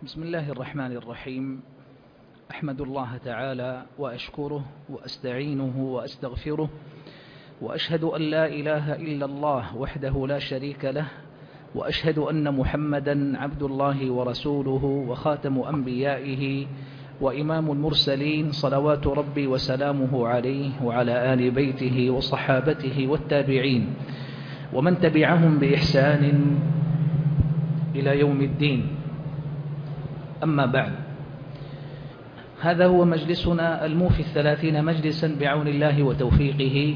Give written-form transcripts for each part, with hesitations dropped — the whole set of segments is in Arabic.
بسم الله الرحمن الرحيم. أحمد الله تعالى وأشكره وأستعينه وأستغفره، وأشهد أن لا إله إلا الله وحده لا شريك له، وأشهد أن محمدا عبد الله ورسوله وخاتم أنبيائه وإمام المرسلين، صلوات ربي وسلامه عليه وعلى آل بيته وصحابته والتابعين ومن تبعهم بإحسان إلى يوم الدين. أما بعد، هذا هو مجلسنا الموفي 30 مجلسا بعون الله وتوفيقه،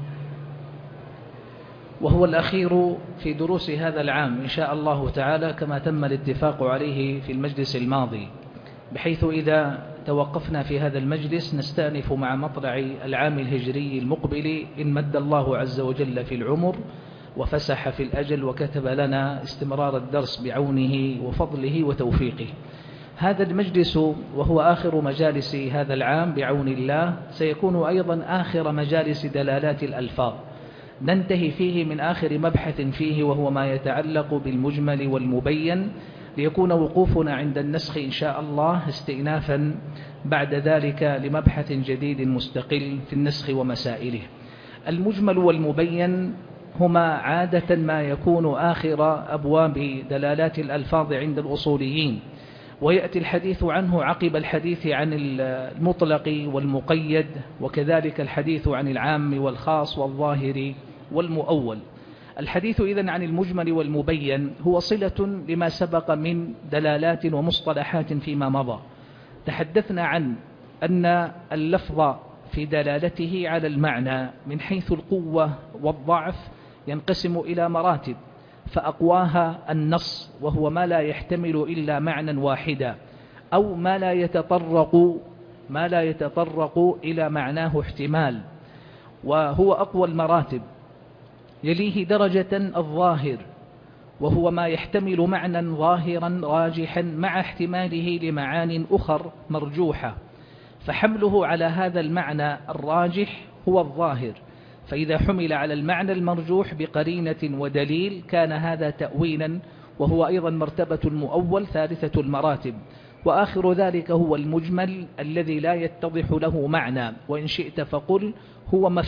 وهو الأخير في دروس هذا العام إن شاء الله تعالى، كما تم الاتفاق عليه في المجلس الماضي، بحيث إذا توقفنا في هذا المجلس نستأنف مع مطلع العام الهجري المقبل إن مد الله عز وجل في العمر وفسح في الأجل وكتب لنا استمرار الدرس بعونه وفضله وتوفيقه. هذا المجلس وهو آخر مجالس هذا العام بعون الله، سيكون أيضا آخر مجالس دلالات الألفاظ، ننتهي فيه من آخر مبحث فيه، وهو ما يتعلق بالمجمل والمبين، ليكون وقوفنا عند النسخ إن شاء الله استئنافا بعد ذلك لمبحث جديد مستقل في النسخ ومسائله. المجمل والمبين هما عادة ما يكون آخر أبواب دلالات الألفاظ عند الأصوليين، ويأتي الحديث عنه عقب الحديث عن المطلق والمقيد، وكذلك الحديث عن العام والخاص والظاهر والمؤول. الحديث إذن عن المجمل والمبين هو صلة لما سبق من دلالات ومصطلحات فيما مضى. تحدثنا عن أن اللفظ في دلالته على المعنى من حيث القوة والضعف ينقسم إلى مراتب، فأقواها النص، وهو ما لا يحتمل إلا معنى واحدا، أو ما لا يتطرق إلى معناه احتمال، وهو أقوى المراتب. يليه درجة الظاهر، وهو ما يحتمل معنى ظاهرا راجحا مع احتماله لمعان أخر مرجوحة، فحمله على هذا المعنى الراجح هو الظاهر، فإذا حمل على المعنى المرجوح بقرينة ودليل كان هذا تأويلا، وهو أيضا مرتبة المؤول ثالثة المراتب. وآخر ذلك هو المجمل الذي لا يتضح له معنى، وإن شئت فقل هو ما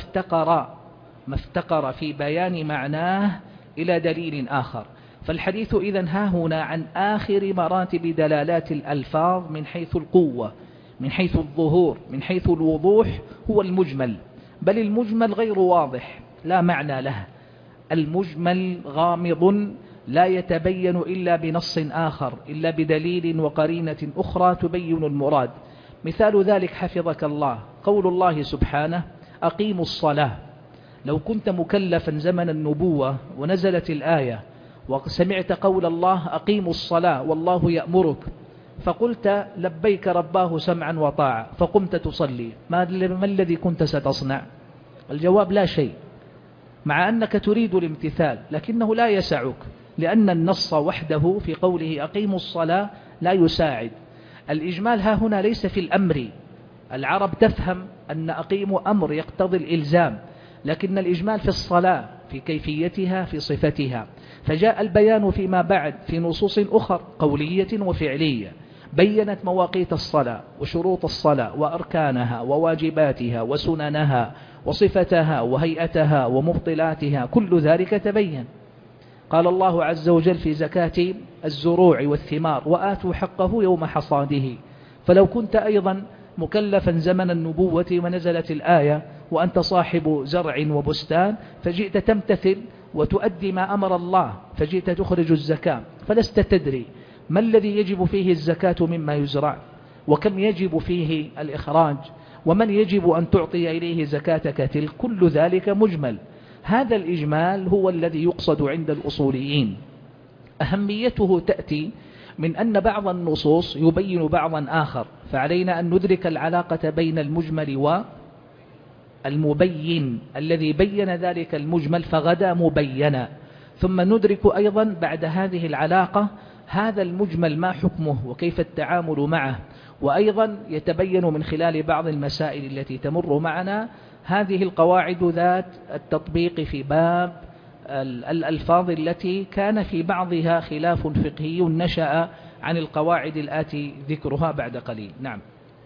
افتقر في بيان معناه إلى دليل آخر. فالحديث إذن ها هنا عن آخر مراتب دلالات الألفاظ من حيث القوة، من حيث الظهور، من حيث الوضوح، هو المجمل. بل المجمل غير واضح لا معنى له، المجمل غامض لا يتبين إلا بنص آخر، إلا بدليل وقرينة أخرى تبين المراد. مثال ذلك حفظك الله قول الله سبحانه: أقيموا الصلاة. لو كنت مكلفا زمن النبوة ونزلت الآية وسمعت قول الله أقيموا الصلاة والله يأمرك، فقلت لبيك رباه سمعا وطاعة، فقمت تصلي، ما الذي كنت ستصنع؟ الجواب: لا شيء، مع أنك تريد الامتثال لكنه لا يسعك، لأن النص وحده في قوله أقيموا الصلاة لا يساعد. الإجمال ها هنا ليس في الأمر، العرب تفهم أن أقيموا أمر يقتضي الإلزام، لكن الإجمال في الصلاة، في كيفيتها، في صفتها. فجاء البيان فيما بعد في نصوص أخر قولية وفعلية بيّنت مواقيت الصلاة وشروط الصلاة وأركانها وواجباتها وسننها وصفتها وهيئتها ومبطلاتها، كل ذلك تبين. قال الله عز وجل في زكاة الزروع والثمار: وآتوا حقه يوم حصاده. فلو كنت أيضا مكلفا زمن النبوة ونزلت الآية وأنت صاحب زرع وبستان، فجئت تمتثل وتؤدي ما أمر الله، فجئت تخرج الزكاة، فلست تدري ما الذي يجب فيه الزكاة مما يزرع، وكم يجب فيه الإخراج، ومن يجب أن تعطي إليه زكاتك تلك، كل ذلك مجمل. هذا الإجمال هو الذي يقصد عند الأصوليين. أهميته تأتي من أن بعض النصوص يبين بعضا آخر، فعلينا أن ندرك العلاقة بين المجمل والمبين الذي بين ذلك المجمل فغدا مبينا، ثم ندرك أيضا بعد هذه العلاقة هذا المجمل ما حكمه وكيف التعامل معه. وأيضا يتبين من خلال بعض المسائل التي تمر معنا هذه القواعد ذات التطبيق في باب الألفاظ التي كان في بعضها خلاف فقهي نشأ عن القواعد الآتي ذكرها بعد قليل. نعم.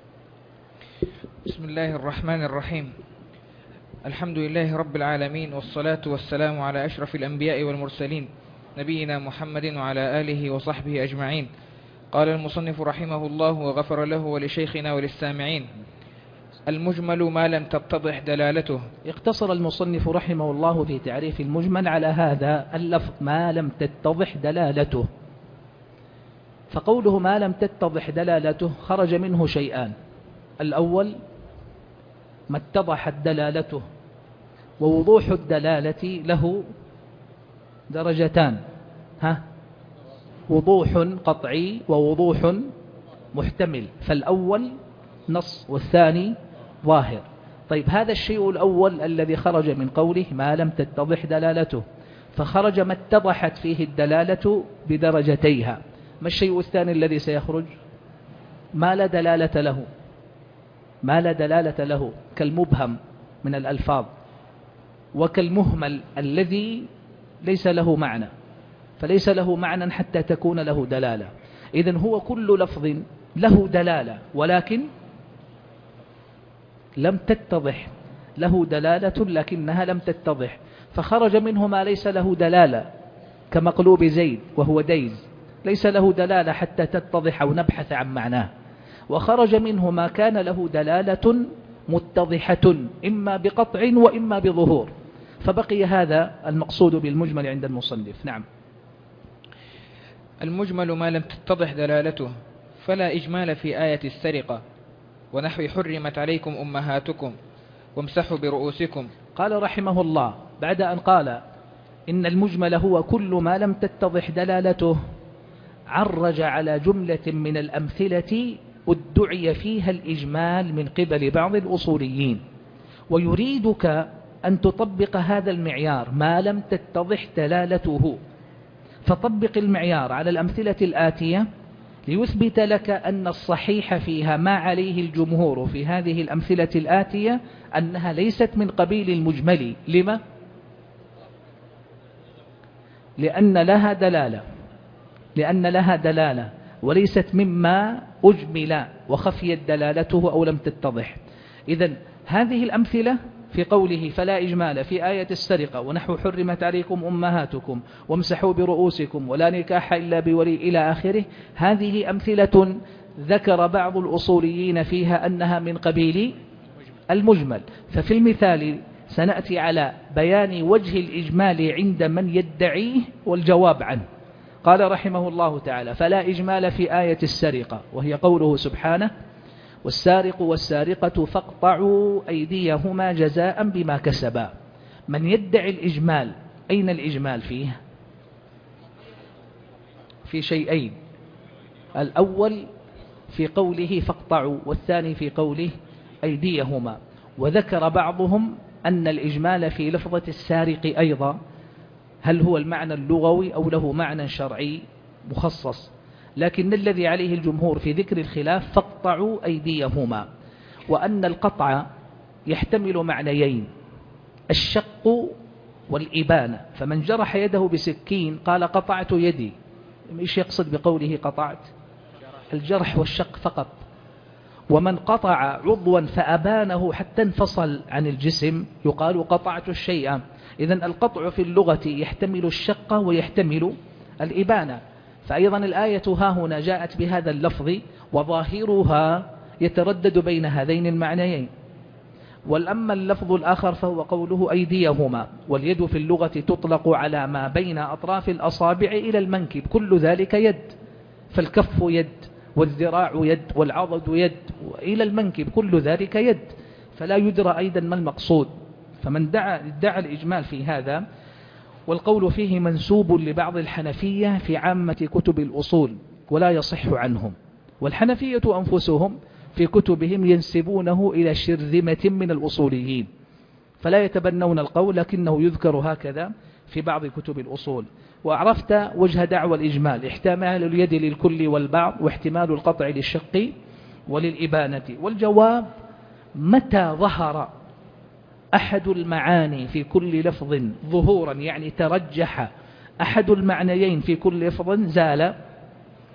بسم الله الرحمن الرحيم. الحمد لله رب العالمين، والصلاة والسلام على أشرف الأنبياء والمرسلين نبينا محمد وعلى آله وصحبه أجمعين. قال المصنف رحمه الله وغفر له ولشيخنا وللسامعين: المجمل ما لم تتضح دلالته. اقتصر المصنف رحمه الله في تعريف المجمل على هذا اللفظ ما لم تتضح دلالته، فقوله ما لم تتضح دلالته خرج منه شيئان: الأول ما اتضحت دلالته، ووضوح الدلالة له درجتان، وضوح قطعي ووضوح محتمل، فالأول نص والثاني ظاهر. طيب، هذا الشيء الأول الذي خرج من قوله ما لم تتضح دلالته، فخرج ما اتضحت فيه الدلالة بدرجتيها. ما الشيء الثاني الذي سيخرج؟ ما لا دلالة له، ما لا دلالة له كالمبهم من الألفاظ، وكالمهمل الذي ليس له معنى، فليس له معنى حتى تكون له دلالة. إذن هو كل لفظ له دلالة ولكن لم تتضح، له دلالة لكنها لم تتضح، فخرج منه ما ليس له دلالة كمقلوب زيد وهو ديز، ليس له دلالة حتى تتضح أو نبحث عن معناه. وخرج منه ما كان له دلالة متضحة إما بقطع وإما بظهور، فبقي هذا المقصود بالمجمل عند المصنف. نعم. المجمل ما لم تتضح دلالته، فلا إجمال في آية السرقة ونحو حرمت عليكم أمهاتكم وامسحوا برؤوسكم. قال رحمه الله بعد أن قال إن المجمل هو كل ما لم تتضح دلالته، عرج على جملة من الأمثلة ادعي فيها الإجمال من قبل بعض الأصوليين، ويريدك أن تطبق هذا المعيار ما لم تتضح دلالته، فطبق المعيار على الأمثلة الآتية ليثبت لك أن الصحيح فيها ما عليه الجمهور في هذه الأمثلة الآتية أنها ليست من قبيل المجمل. لما؟ لأن لها دلالة وليست مما أجمل وخفيت دلالته أو لم تتضح. إذن هذه الأمثلة في قوله فلا إجمال في آية السرقة ونحو حرمت عليكم أمهاتكم وامسحوا برؤوسكم ولا نكاح إلا بولي إلى آخره، هذه أمثلة ذكر بعض الأصوليين فيها أنها من قبيل المجمل. ففي المثال سنأتي على بيان وجه الإجمال عند من يدعيه والجواب عنه. قال رحمه الله تعالى فلا إجمال في آية السرقة، وهي قوله سبحانه والسارق والسارقة فاقطعوا أيديهما جزاء بما كسبا. من يدعي الإجمال أين الإجمال فيه؟ في شيئين: الأول في قوله فاقطعوا، والثاني في قوله أيديهما. وذكر بعضهم أن الإجمال في لفظة السارق أيضا هل هو المعنى اللغوي أو له معنى شرعي مخصص، لكن الذي عليه الجمهور في ذكر الخلاف فاقطعوا أيديهما، وأن القطع يحتمل معنيين: الشق والإبانة. فمن جرح يده بسكين قال قطعت يدي، إيش يقصد بقوله قطعت؟ الجرح والشق فقط. ومن قطع عضوا فأبانه حتى انفصل عن الجسم يقال قطعت الشيء. إذن القطع في اللغة يحتمل الشق ويحتمل الإبانة، فأيضا الآية ها هنا جاءت بهذا اللفظ وظاهرها يتردد بين هذين المعنيين. والأما اللفظ الآخر فهو قوله أيديهما، واليد في اللغة تطلق على ما بين أطراف الأصابع إلى المنكب، كل ذلك يد، فالكف يد والذراع يد والعضد يد إلى المنكب كل ذلك يد، فلا يدرى أيضا ما المقصود. فمن ادعى الإجمال في هذا، والقول فيه منسوب لبعض الحنفية في عامة كتب الأصول ولا يصح عنهم، والحنفية أنفسهم في كتبهم ينسبونه إلى شرذمة من الأصوليين، فلا يتبنون القول لكنه يذكر هكذا في بعض كتب الأصول. وعرفت وجه دعوى الإجمال: احتمال اليد للكل والبعض، واحتمال القطع للشق وللإبانة. والجواب: متى ظهر أحد المعاني في كل لفظ ظهورا، يعني ترجح أحد المعنيين في كل لفظ، زال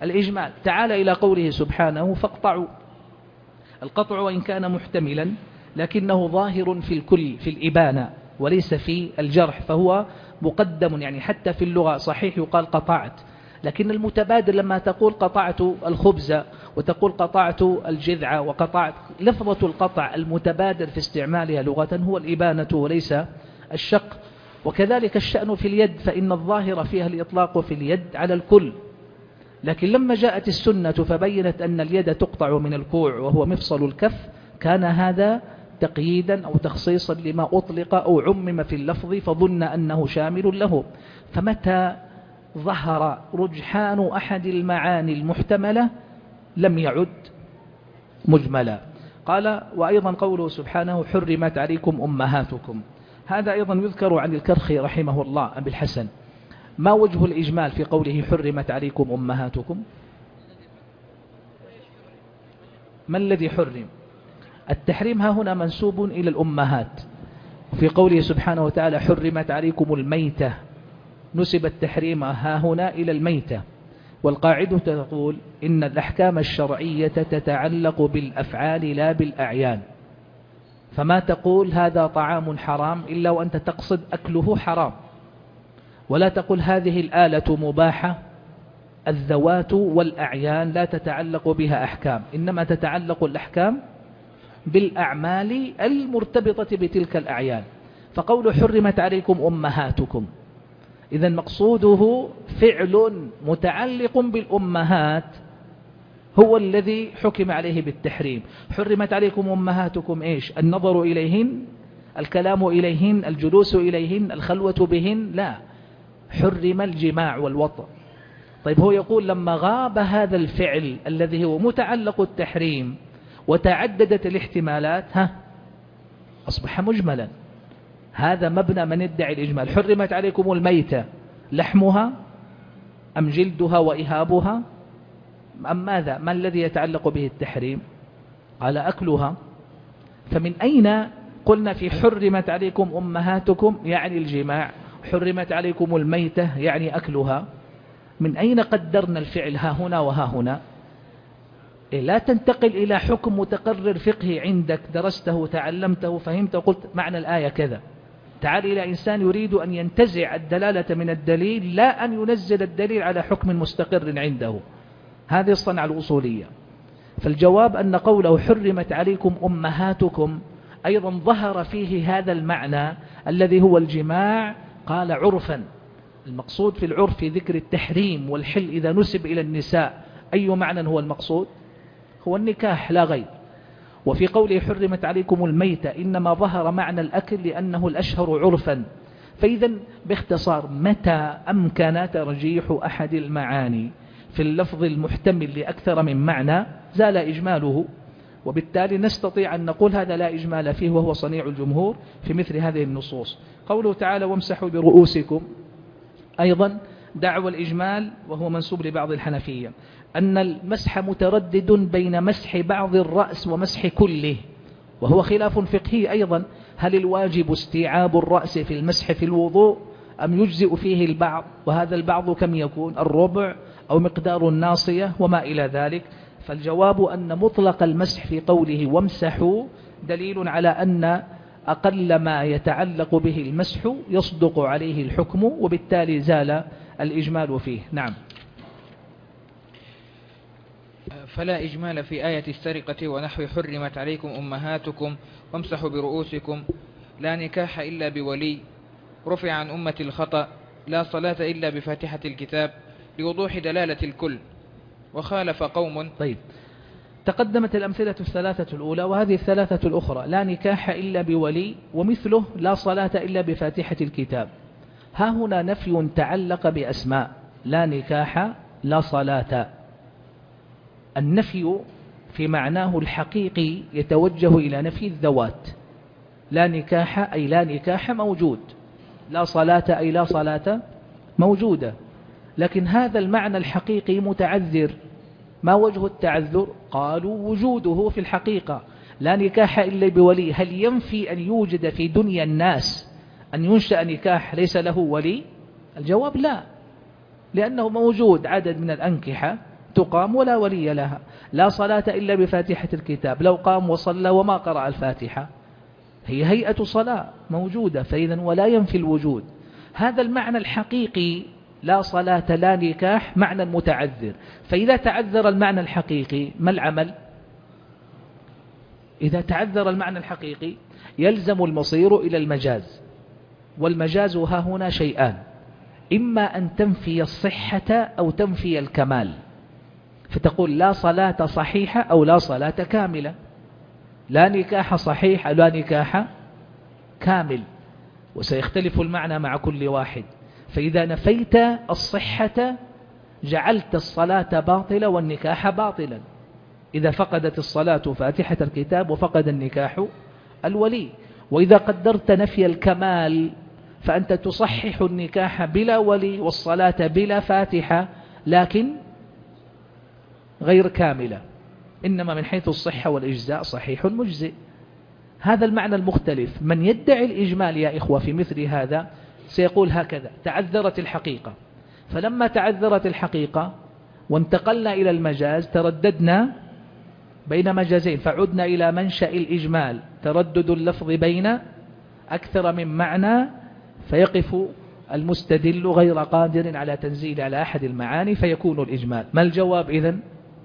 الإجمال. تعال إلى قوله سبحانه فاقطعوا. القطع وإن كان محتملا لكنه ظاهر في الكل في الإبانة وليس في الجرح، فهو مقدم. يعني حتى في اللغة صحيح يقال قطعت، لكن المتبادل لما تقول قطعت الخبز وتقول قطعت الجذع وقطعت، لفظة القطع المتبادل في استعمالها لغة هو الإبانة وليس الشق. وكذلك الشأن في اليد، فإن الظاهر فيها الإطلاق في اليد على الكل، لكن لما جاءت السنة فبينت أن اليد تقطع من الكوع وهو مفصل الكف، كان هذا تقييدا أو تخصيصا لما أطلق أو عمم في اللفظ فظن أنه شامل له. فمتى ظهر رجحان أحد المعاني المحتملة لم يعد مجملا. قال وأيضا قوله سبحانه حرمت عليكم أمهاتكم، هذا أيضا يذكر عن الكرخي رحمه الله أبي الحسن. ما وجه الإجمال في قوله حرمت عليكم أمهاتكم؟ ما الذي حرم؟ التحريم ها هنا منسوب إلى الأمهات، في قوله سبحانه وتعالى حرمت عليكم الميتة، نسب التحريم ها هنا إلى الميتة. والقاعدة تقول إن الأحكام الشرعية تتعلق بالأفعال لا بالأعيان، فما تقول هذا طعام حرام إلا وأنت تقصد أكله حرام، ولا تقول هذه الآلة مباحة. الذوات والأعيان لا تتعلق بها أحكام، إنما تتعلق الأحكام بالأعمال المرتبطة بتلك الأعيان. فقول حرمت عليكم أمهاتكم، إذا مقصوده فعل متعلق بالأمهات هو الذي حكم عليه بالتحريم. حرمت عليكم أمهاتكم إيش؟ النظر إليهن، الكلام إليهن، الجلوس إليهن، الخلوة بهن؟ لا، حرم الجماع والوطء. طيب هو يقول لما غاب هذا الفعل الذي هو متعلق التحريم وتعددت الاحتمالات أصبح مجملا. هذا مبنى من يدعي الإجمال. حرمت عليكم الميتة، لحمها أم جلدها وإهابها أم ماذا؟ ما الذي يتعلق به التحريم؟ على أكلها. فمن أين قلنا في حرمت عليكم أمهاتكم يعني الجماع، حرمت عليكم الميتة يعني أكلها؟ من أين قدرنا الفعل ها هنا وها هنا؟ لا تنتقل إلى حكم متقرر فقهي عندك درسته تعلمته فهمته قلت معنى الآية كذا. تعال إلى إنسان يريد أن ينتزع الدلالة من الدليل، لا أن ينزل الدليل على حكم مستقر عنده. هذه الصنعة الأصولية. فالجواب أن قوله حرمت عليكم أمهاتكم أيضا ظهر فيه هذا المعنى الذي هو الجماع. قال عرفا، المقصود في العرف في ذكر التحريم والحل إذا نسب إلى النساء أي معنى هو المقصود؟ هو النكاح لا غير. وفي قوله حرمت عليكم الميتة إنما ظهر معنى الأكل لأنه الأشهر عرفا. فإذا باختصار متى أمكن ترجيح أحد المعاني في اللفظ المحتمل لأكثر من معنى زال إجماله، وبالتالي نستطيع أن نقول هذا لا إجمال فيه، وهو صنيع الجمهور في مثل هذه النصوص. قوله تعالى وامسحوا برؤوسكم أيضا دعوى الإجمال، وهو منسوب لبعض الحنفية، أن المسح متردد بين مسح بعض الرأس ومسح كله، وهو خلاف فقهي أيضا. هل الواجب استيعاب الرأس في المسح في الوضوء أم يجزئ فيه البعض؟ وهذا البعض كم يكون؟ الربع أو مقدار الناصية وما إلى ذلك. فالجواب أن مطلق المسح في قوله وامسحوا دليل على أن أقل ما يتعلق به المسح يصدق عليه الحكم، وبالتالي زال الإجمال فيه. نعم. فلا إجمال في آية السرقة ونحو حرمت عليكم أمهاتكم وامسحوا برؤوسكم. لا نكاح إلا بولي، رفع عن أمة الخطأ، لا صلاة إلا بفاتحة الكتاب، لوضوح دلالة الكل. وخالف قوم. طيب، تقدمت الأمثلة الثلاثة الأولى، وهذه الثلاثة الأخرى لا نكاح إلا بولي، ومثله لا صلاة إلا بفاتحة الكتاب. ها هنا نفي تعلق بأسماء، لا نكاح لا صلاة. النفي في معناه الحقيقي يتوجه إلى نفي الذوات. لا نكاح أي لا نكاح موجود، لا صلاة أي لا صلاة موجودة. لكن هذا المعنى الحقيقي متعذر. ما وجه التعذر؟ قالوا وجوده في الحقيقة. لا نكاح إلا بولي، هل ينفي أن يوجد في دنيا الناس أن ينشأ نكاح ليس له ولي؟ الجواب لا، لأنه موجود عدد من الأنكحة تقام ولا ولي لها. لا صلاة إلا بفاتحة الكتاب، لو قام وصلى وما قرأ الفاتحة هي هيئة صلاة موجودة، فإذا ولا ينفي الوجود. هذا المعنى الحقيقي لا صلاة لا نكاح معنى متعذر. فإذا تعذر المعنى الحقيقي ما العمل؟ إذا تعذر المعنى الحقيقي يلزم المصير إلى المجاز، والمجاز ها هنا شيئان: إما أن تنفي الصحة أو تنفي الكمال، فتقول لا صلاة صحيحة أو لا صلاة كاملة، لا نكاح صحيح لا نكاح كامل، وسيختلف المعنى مع كل واحد. فإذا نفيت الصحة جعلت الصلاة باطلة والنكاح باطلا، إذا فقدت الصلاة فاتحة الكتاب وفقد النكاح الولي. وإذا قدرت نفي الكمال فأنت تصحح النكاح بلا ولي والصلاة بلا فاتحة، لكن غير كاملة، إنما من حيث الصحة والإجزاء صحيح مجزئ. هذا المعنى المختلف. من يدعي الإجمال يا إخوة في مثل هذا سيقول هكذا: تعذرت الحقيقة، فلما تعذرت الحقيقة وانتقلنا إلى المجاز ترددنا بين مجازين، فعدنا إلى منشأ الإجمال، تردد اللفظ بين أكثر من معنى، فيقف المستدل غير قادر على تنزيل على أحد المعاني فيكون الإجمال. ما الجواب إذن؟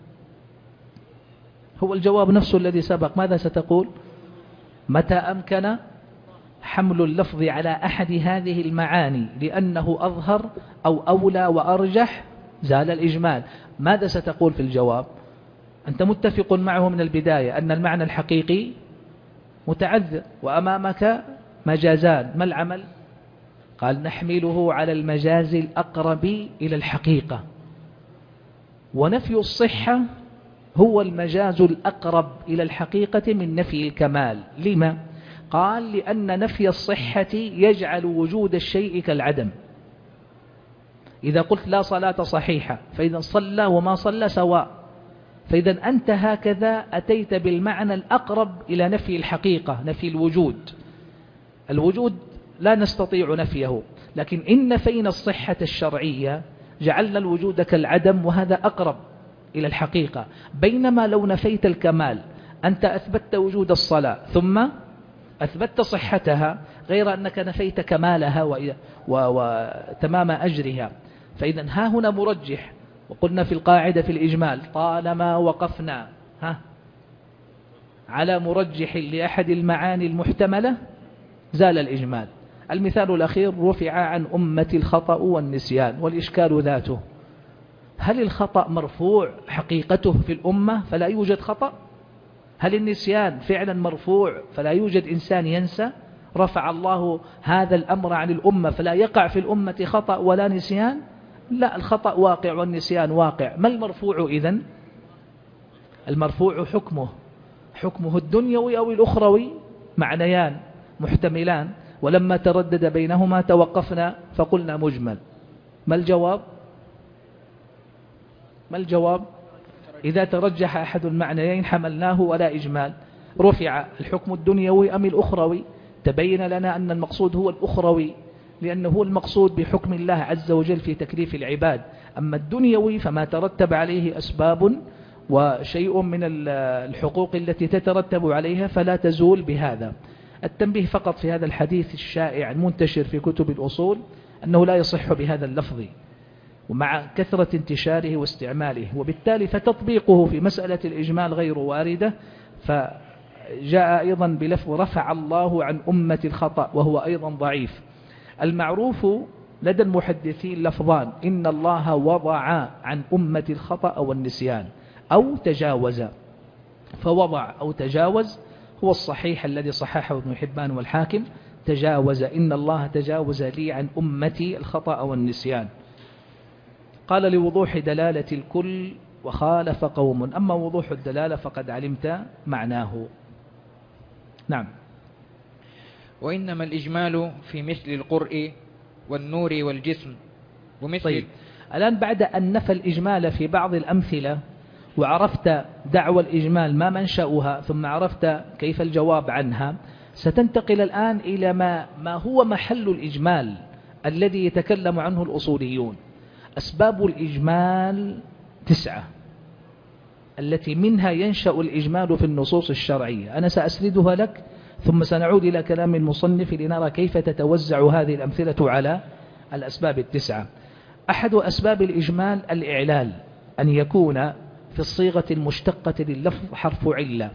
هو الجواب نفسه الذي سبق. ماذا ستقول؟ متى أمكن حمل اللفظ على أحد هذه المعاني لأنه أظهر أو أولى وأرجح زال الإجمال. ماذا ستقول في الجواب؟ أنت متفق معه من البداية أن المعنى الحقيقي متعذر وأمامك مجازان، ما العمل؟ قال: نحمله على المجاز الأقرب إلى الحقيقة، ونفي الصحة هو المجاز الأقرب إلى الحقيقة من نفي الكمال. لما؟ قال: لأن نفي الصحة يجعل وجود الشيء كالعدم. إذا قلت لا صلاة صحيحة فإذا صلى وما صلى سواء، فإذا أنت هكذا أتيت بالمعنى الأقرب إلى نفي الحقيقة، نفي الوجود. الوجود لا نستطيع نفيه، لكن إن نفينا الصحة الشرعية جعلنا الوجود كالعدم، وهذا أقرب إلى الحقيقة. بينما لو نفيت الكمال أنت أثبتت وجود الصلاة ثم أثبتت صحتها، غير أنك نفيت كمالها وتمام أجرها. فإذا ها هنا مرجح. وقلنا في القاعدة في الإجمال: طالما وقفنا على مرجح لأحد المعاني المحتملة زال الإجمال. المثال الأخير: رفع عن أمة الخطأ والنسيان، والإشكال ذاته: هل الخطأ مرفوع حقيقته في الأمة فلا يوجد خطأ؟ هل النسيان فعلا مرفوع فلا يوجد إنسان ينسى؟ رفع الله هذا الأمر عن الأمة فلا يقع في الأمة خطأ ولا نسيان؟ لا، الخطأ واقع والنسيان واقع. ما المرفوع إذن؟ المرفوع حكمه الدنيوي أو الأخروي، معنيان محتملان، ولما تردد بينهما توقفنا فقلنا مجمل. ما الجواب؟ إذا ترجح أحد المعنيين حملناه ولا إجمال. رفع الحكم الدنيوي أم الأخروي؟ تبين لنا أن المقصود هو الأخروي، لأنه هو المقصود بحكم الله عز وجل في تكليف العباد. أما الدنيوي فما ترتب عليه أسباب وشيء من الحقوق التي تترتب عليها فلا تزول بهذا. التنبيه فقط في هذا الحديث الشائع المنتشر في كتب الأصول أنه لا يصح بهذا اللفظ، ومع كثرة انتشاره واستعماله، وبالتالي فتطبيقه في مسألة الإجمال غير واردة. فجاء أيضا بلفظ رفع الله عن أمة الخطأ، وهو أيضا ضعيف. المعروف لدى المحدثين لفظان: إن الله وضع عن أمة الخطأ والنسيان أو تجاوز. فوضع أو تجاوز هو الصحيح الذي صححه ابن حبان والحاكم: تجاوز، إن الله تجاوز لي عن أمتي الخطأ والنسيان. قال: لوضوح دلالة الكل وخالف قوم، أما وضوح الدلالة فقد علمت معناه. نعم. وإنما الإجمال في مثل القرء والنور والجسم ومثل. طيب، الآن بعد أن نفى الإجمال في بعض الأمثلة وعرفت دعوى الإجمال ما منشأها، ثم عرفت كيف الجواب عنها، ستنتقل الآن إلى ما هو محل الإجمال الذي يتكلم عنه الأصوليون. أسباب الإجمال 9، التي منها ينشأ الإجمال في النصوص الشرعية. أنا سأسردها لك ثم سنعود إلى كلام المصنف لنرى كيف تتوزع هذه الأمثلة على الأسباب التسعة. أحد أسباب الإجمال الإعلال، أن يكون في الصيغة المشتقة لللفظ حرف علة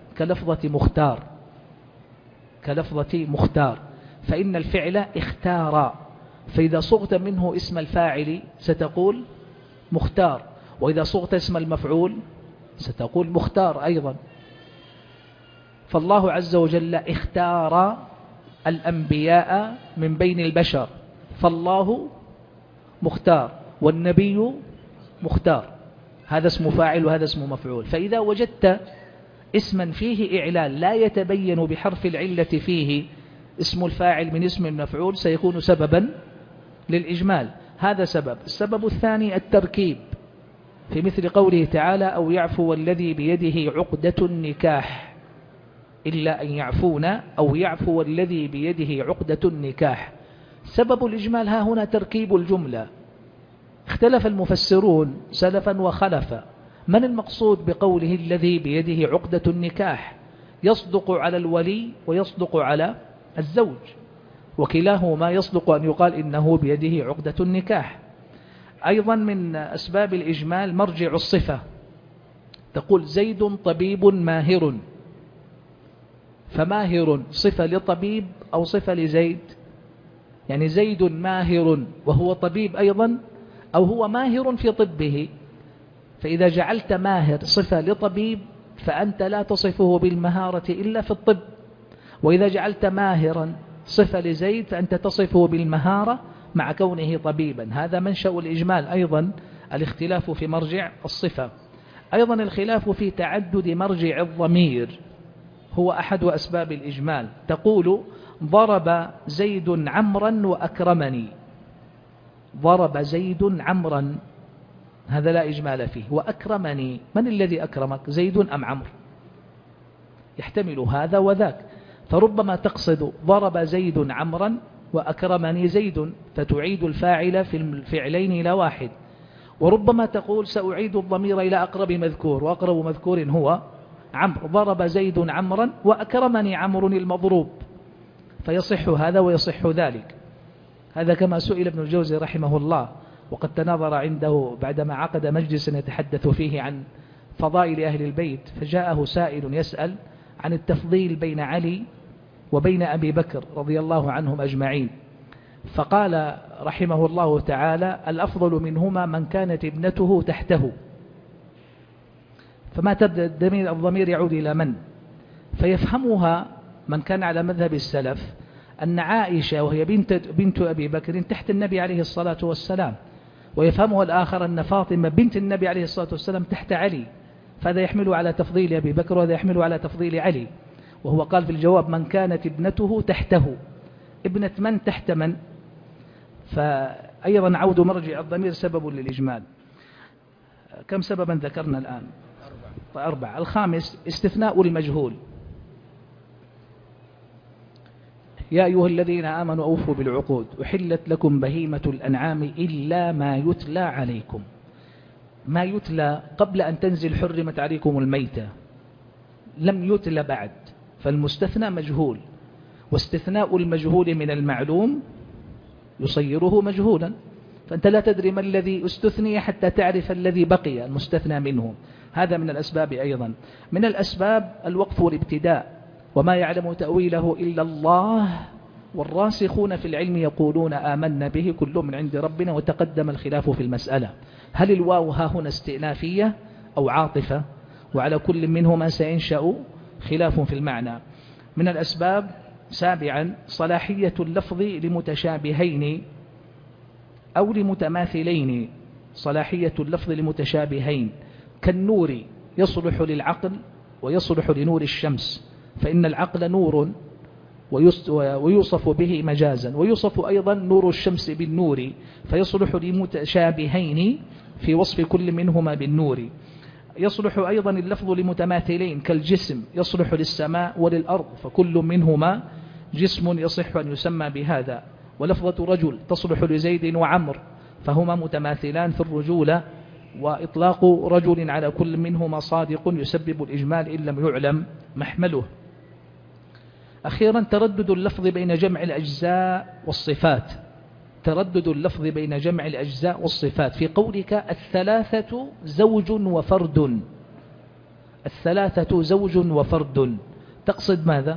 كلفظة مختار، فإن الفعل اختار، فإذا صغت منه اسم الفاعل ستقول مختار، وإذا صغت اسم المفعول ستقول مختار أيضا. فالله عز وجل اختار الأنبياء من بين البشر، فالله مختار والنبي مختار، هذا اسم فاعل وهذا اسم مفعول. فإذا وجدت اسما فيه إعلال لا يتبين بحرف العلة فيه اسم الفاعل من اسم المفعول سيكون سببا للإجمال، هذا سبب. السبب الثاني التركيب، في مثل قوله تعالى أو يعفو الذي بيده عقدة النكاح، إلا أن يعفون أو يعفو الذي بيده عقدة النكاح. سبب الإجمال ها هنا تركيب الجملة. اختلف المفسرون سلفا وخلفا، من المقصود بقوله الذي بيده عقدة النكاح؟ يصدق على الولي ويصدق على الزوج، وكلاهما يصدق أن يقال إنه بيده عقدة النكاح. أيضا من أسباب الإجمال مرجع الصفة، تقول زيد طبيب ماهر، فماهر صفة لطبيب أو صفة لزيد؟ يعني زيد ماهر وهو طبيب أيضا، أو هو ماهر في طبه؟ فإذا جعلت ماهر صفة لطبيب فأنت لا تصفه بالمهارة إلا في الطب، وإذا جعلت ماهرا صفة لزيد فأنت تصفه بالمهارة مع كونه طبيبا. هذا منشأ الإجمال أيضا، الاختلاف في مرجع الصفة. أيضا الخلاف في تعدد مرجع الضمير هو أحد أسباب الإجمال. تقول ضرب زيد عمرا وأكرمني، ضرب زيد عمرا، هذا لا إجمال فيه. وأكرمني، من الذي أكرمك، زيد أم عمرو؟ يحتمل هذا وذاك، فربما تقصد ضرب زيد عمرا وأكرمني زيد، فتعيد الفاعل في الفعلين إلى واحد. وربما تقول سأعيد الضمير إلى أقرب مذكور، وأقرب مذكور هو عمرو، ضرب زيد عمرا وأكرمني عمرو المضروب، فيصح هذا ويصح ذلك. هذا كما سئل ابن الجوزي رحمه الله، وقد تناظر عنده بعدما عقد مجلسا يتحدث فيه عن فضائل أهل البيت، فجاءه سائل يسأل عن التفضيل بين علي وبين أبي بكر رضي الله عنهم أجمعين، فقال رحمه الله تعالى الأفضل منهما من كانت ابنته تحته، فما تبدأ الضمير يعود إلى من؟ فيفهمها من كان على مذهب السلف أن عائشة وهي بنت أبي بكر تحت النبي عليه الصلاة والسلام، ويفهمها الآخر أن فاطمة بنت النبي عليه الصلاة والسلام تحت علي، فهذا يحمل على تفضيل أبي بكر وهذا يحمل على تفضيل علي. وهو قال في الجواب من كانت ابنته تحته، ابنة من تحت من؟ فأيضا عود مرجع الضمير سبب للإجمال. كم سببا ذكرنا الآن؟ 4. الخامس استثناء المجهول. يا أيها الذين آمنوا أوفوا بالعقود أحلت لكم بهيمة الأنعام إلا ما يتلى عليكم. ما يتلى قبل أن تنزل حرمت عليكم الميتة، لم يتلى بعد، فالمستثنى مجهول، واستثناء المجهول من المعلوم يصيره مجهولا، فأنت لا تدري ما الذي استثني حتى تعرف الذي بقي المستثنى منه. هذا من الأسباب. أيضا من الأسباب الوقف والابتداء، وما يعلم تأويله إلا الله والراسخون في العلم يقولون آمنا به كل من عند ربنا. وتقدم الخلاف في المسألة، هل الواو ها هنا استئنافية أو عاطفة؟ وعلى كل منهما سينشأ خلاف في المعنى. من الأسباب 7 صلاحية اللفظ لمتشابهين أو لمتماثلين. صلاحية اللفظ لمتشابهين كالنور يصلح للعقل ويصلح لنور الشمس، فإن العقل نور ويوصف به مجازا، ويوصف أيضا نور الشمس بالنور، فيصلح لمتشابهين في وصف كل منهما بالنور. يصلح أيضا اللفظ لمتماثلين كالجسم يصلح للسماء وللأرض، فكل منهما جسم يصح أن يسمى بهذا. ولفظة رجل تصلح لزيد وعمر، فهما متماثلان في الرجولة وإطلاق رجل على كل منهما صادق يسبب الإجمال إن لم يعلم محمله. أخيرا تردد اللفظ بين جمع الأجزاء والصفات. تردد اللفظ بين جمع الأجزاء والصفات في قولك الثلاثة زوج وفرد. الثلاثة زوج وفرد تقصد ماذا؟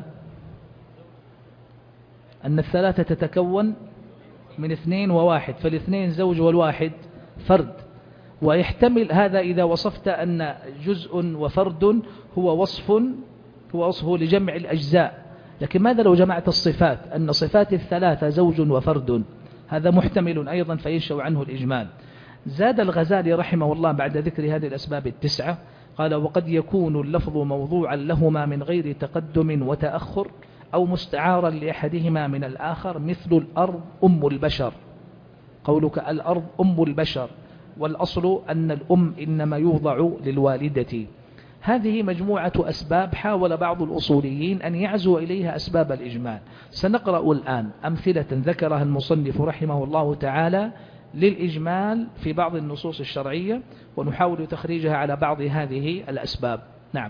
أن الثلاثة تتكون من اثنين وواحد، فالاثنين زوج والواحد فرد. ويحتمل هذا إذا وصفت أن جزء وفرد هو وصفه لجمع الأجزاء. لكن ماذا لو جمعت الصفات أن صفات الثلاثة زوج وفرد؟ هذا محتمل أيضا فينشأ عنه الإجمال. زاد الغزالي رحمه الله بعد ذكر هذه الأسباب التسعة قال: وقد يكون اللفظ موضوعا لهما من غير تقدم وتأخر أو مستعارا لأحدهما من الآخر، مثل الأرض أم البشر. قولك الأرض أم البشر، والأصل أن الأم إنما يوضع للوالدة. هذه مجموعة أسباب حاول بعض الأصوليين أن يعزو إليها أسباب الإجمال. سنقرأ الآن أمثلة ذكرها المصنف رحمه الله تعالى للإجمال في بعض النصوص الشرعية، ونحاول تخريجها على بعض هذه الأسباب. نعم.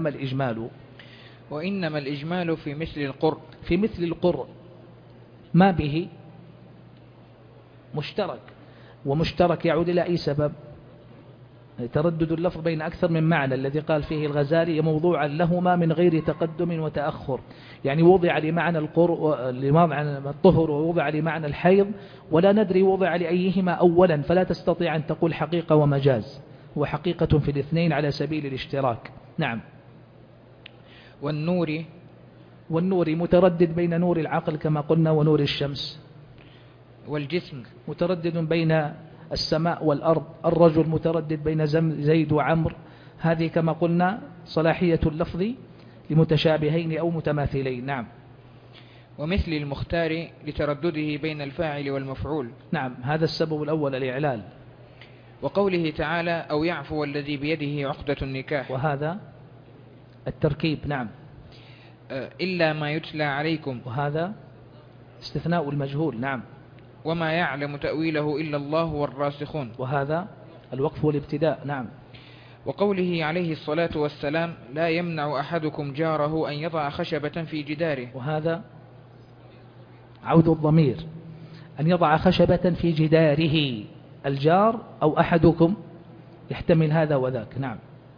وإنما الإجمال في مثل القرء. في مثل القرء ما به مشترك، ومشترك يعود إلى أي سبب؟ تردد اللفظ بين أكثر من معنى الذي قال فيه الغزالي موضوعا لهما من غير تقدم وتأخر، يعني وضع لمعنى لمعنى الطهر ووضع لمعنى الحيض، ولا ندري وضع لأيهما أولا، فلا تستطيع أن تقول حقيقة ومجاز، وحقيقة في الاثنين على سبيل الاشتراك. نعم. والنور متردد بين نور العقل كما قلنا ونور الشمس. والجسم متردد بين السماء والأرض. الرجل متردد بين زيد وعمر. هذه كما قلنا صلاحية اللفظ لمتشابهين أو متماثلين. نعم. ومثل المختار لتردده بين الفاعل والمفعول. نعم، هذا السبب الأول الإعلال. وقوله تعالى: أو يعفو الذي بيده عقدة النكاح، وهذا التركيب. نعم. إلا ما يتلى عليكم، وهذا استثناء المجهول. نعم. وما يعلم تأويله إلا الله والراسخون، وهذا الوقف والابتداء. نعم. وقوله عليه الصلاة والسلام: لا يمنع أحدكم جاره أن يضع خشبة في جداره، وهذا عود الضمير، أن يضع خشبة في جداره. الجار أو أحدكم يحتمل هذا وذاك. نعم.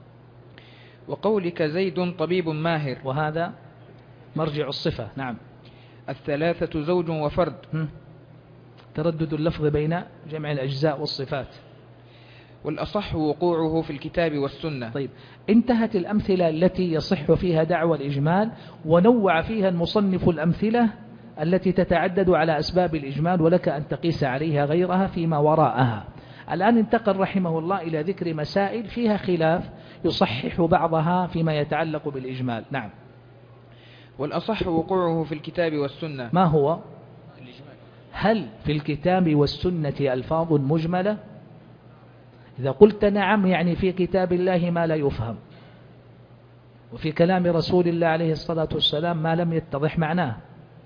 وقولك زيد طبيب ماهر، وهذا مرجع الصفة. نعم. الثلاثة زوج وفرد. تردد اللفظ بين جمع الأجزاء والصفات. والأصح وقوعه في الكتاب والسنة. طيب، انتهت الأمثلة التي يصح فيها دعوى الإجمال، ونوع فيها المصنف الأمثلة التي تتعدد على أسباب الإجمال، ولك أن تقيس عليها غيرها فيما وراءها. الآن انتقل رحمه الله إلى ذكر مسائل فيها خلاف يصحح بعضها فيما يتعلق بالإجمال. نعم. والأصح وقوعه في الكتاب والسنة. ما هو؟ هل في الكتاب والسنة ألفاظ مجملة؟ إذا قلت نعم يعني في كتاب الله ما لا يفهم، وفي كلام رسول الله عليه الصلاة والسلام ما لم يتضح معناه.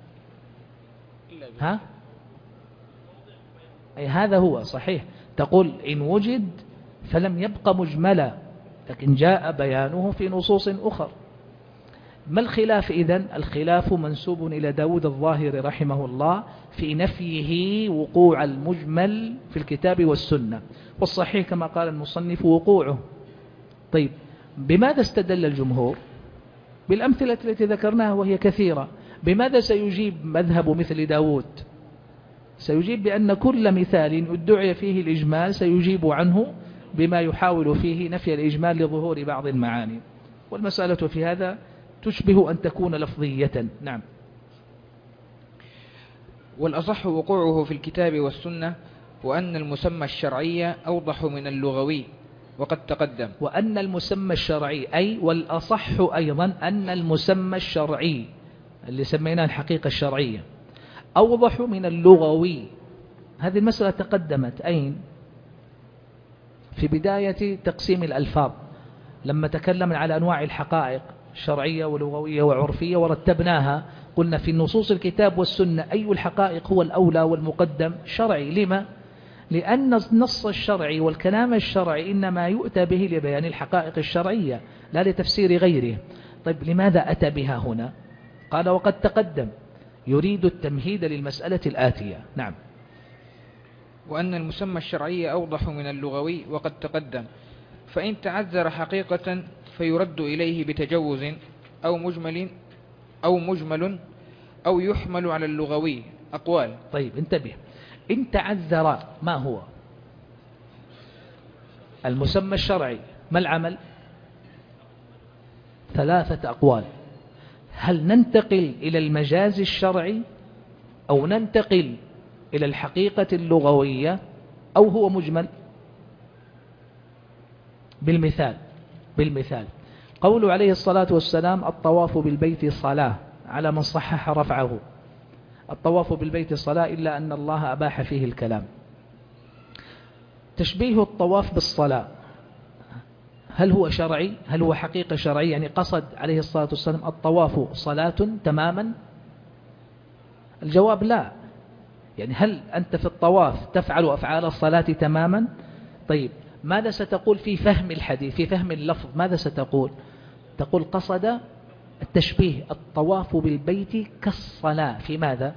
أي هذا هو صحيح. تقول إن وجد فلم يبق مجملا، لكن جاء بيانه في نصوص أخر. ما الخلاف إذن؟ الخلاف منسوب إلى داود الظاهر رحمه الله في نفيه وقوع المجمل في الكتاب والسنة، والصحيح كما قال المصنف وقوعه. طيب، بماذا استدل الجمهور؟ بالأمثلة التي ذكرناها وهي كثيرة. بماذا سيجيب مذهب مثل داود؟ سيجيب بأن كل مثال ادعي فيه الإجمال سيجيب عنه بما يحاول فيه نفي الإجمال لظهور بعض المعاني، والمسألة في هذا تشبه أن تكون لفظية. نعم. والأصح وقوعه في الكتاب والسنة، وأن المسمى الشرعي أوضح من اللغوي، وقد تقدم. وأن المسمى الشرعي أي والأصح أيضا أن المسمى الشرعي اللي سميناه الحقيقة الشرعية أوضح من اللغوي. هذه المسألة تقدمت أين؟ في بداية تقسيم الألفاظ، لما تكلمنا على أنواع الحقائق شرعية ولغوية وعرفية ورتبناها، قلنا في نصوص الكتاب والسنة أي الحقائق هو الأولى والمقدم؟ شرعي. لما؟ لأن النص الشرعي والكلام الشرعي إنما يؤتى به لبيان الحقائق الشرعية لا لتفسير غيره. طيب لماذا أتى بها هنا؟ قال وقد تقدم، يريد التمهيد للمسألة الآتية. نعم. وأن المسمى الشرعي أوضح من اللغوي وقد تقدم، فإن تعذر حقيقة فيرد إليه بتجوز أو مجمل أو يحمل على اللغوي. أقوال. طيب انتبه، إن تعذر ما هو المسمى الشرعي؟ ما العمل؟ 3 أقوال. هل ننتقل إلى المجاز الشرعي أو ننتقل إلى الحقيقة اللغوية أو هو مجمل؟ بالمثال قول عليه الصلاة والسلام الطواف بالبيت صلاة، على من صحح رفعه. الطواف بالبيت صلاة إلا أن الله أباح فيه الكلام. تشبيه الطواف بالصلاة هل هو شرعي؟ هل هو حقيقة شرعية؟ يعني قصد عليه الصلاة والسلام الطواف صلاة تماما؟ الجواب لا. يعني هل أنت في الطواف تفعل أفعال الصلاة تماما؟ طيب ماذا ستقول في فهم الحديث، في فهم اللفظ؟ ماذا ستقول؟ تقول قصد التشبيه الطواف بالبيت كالصلاة في ماذا؟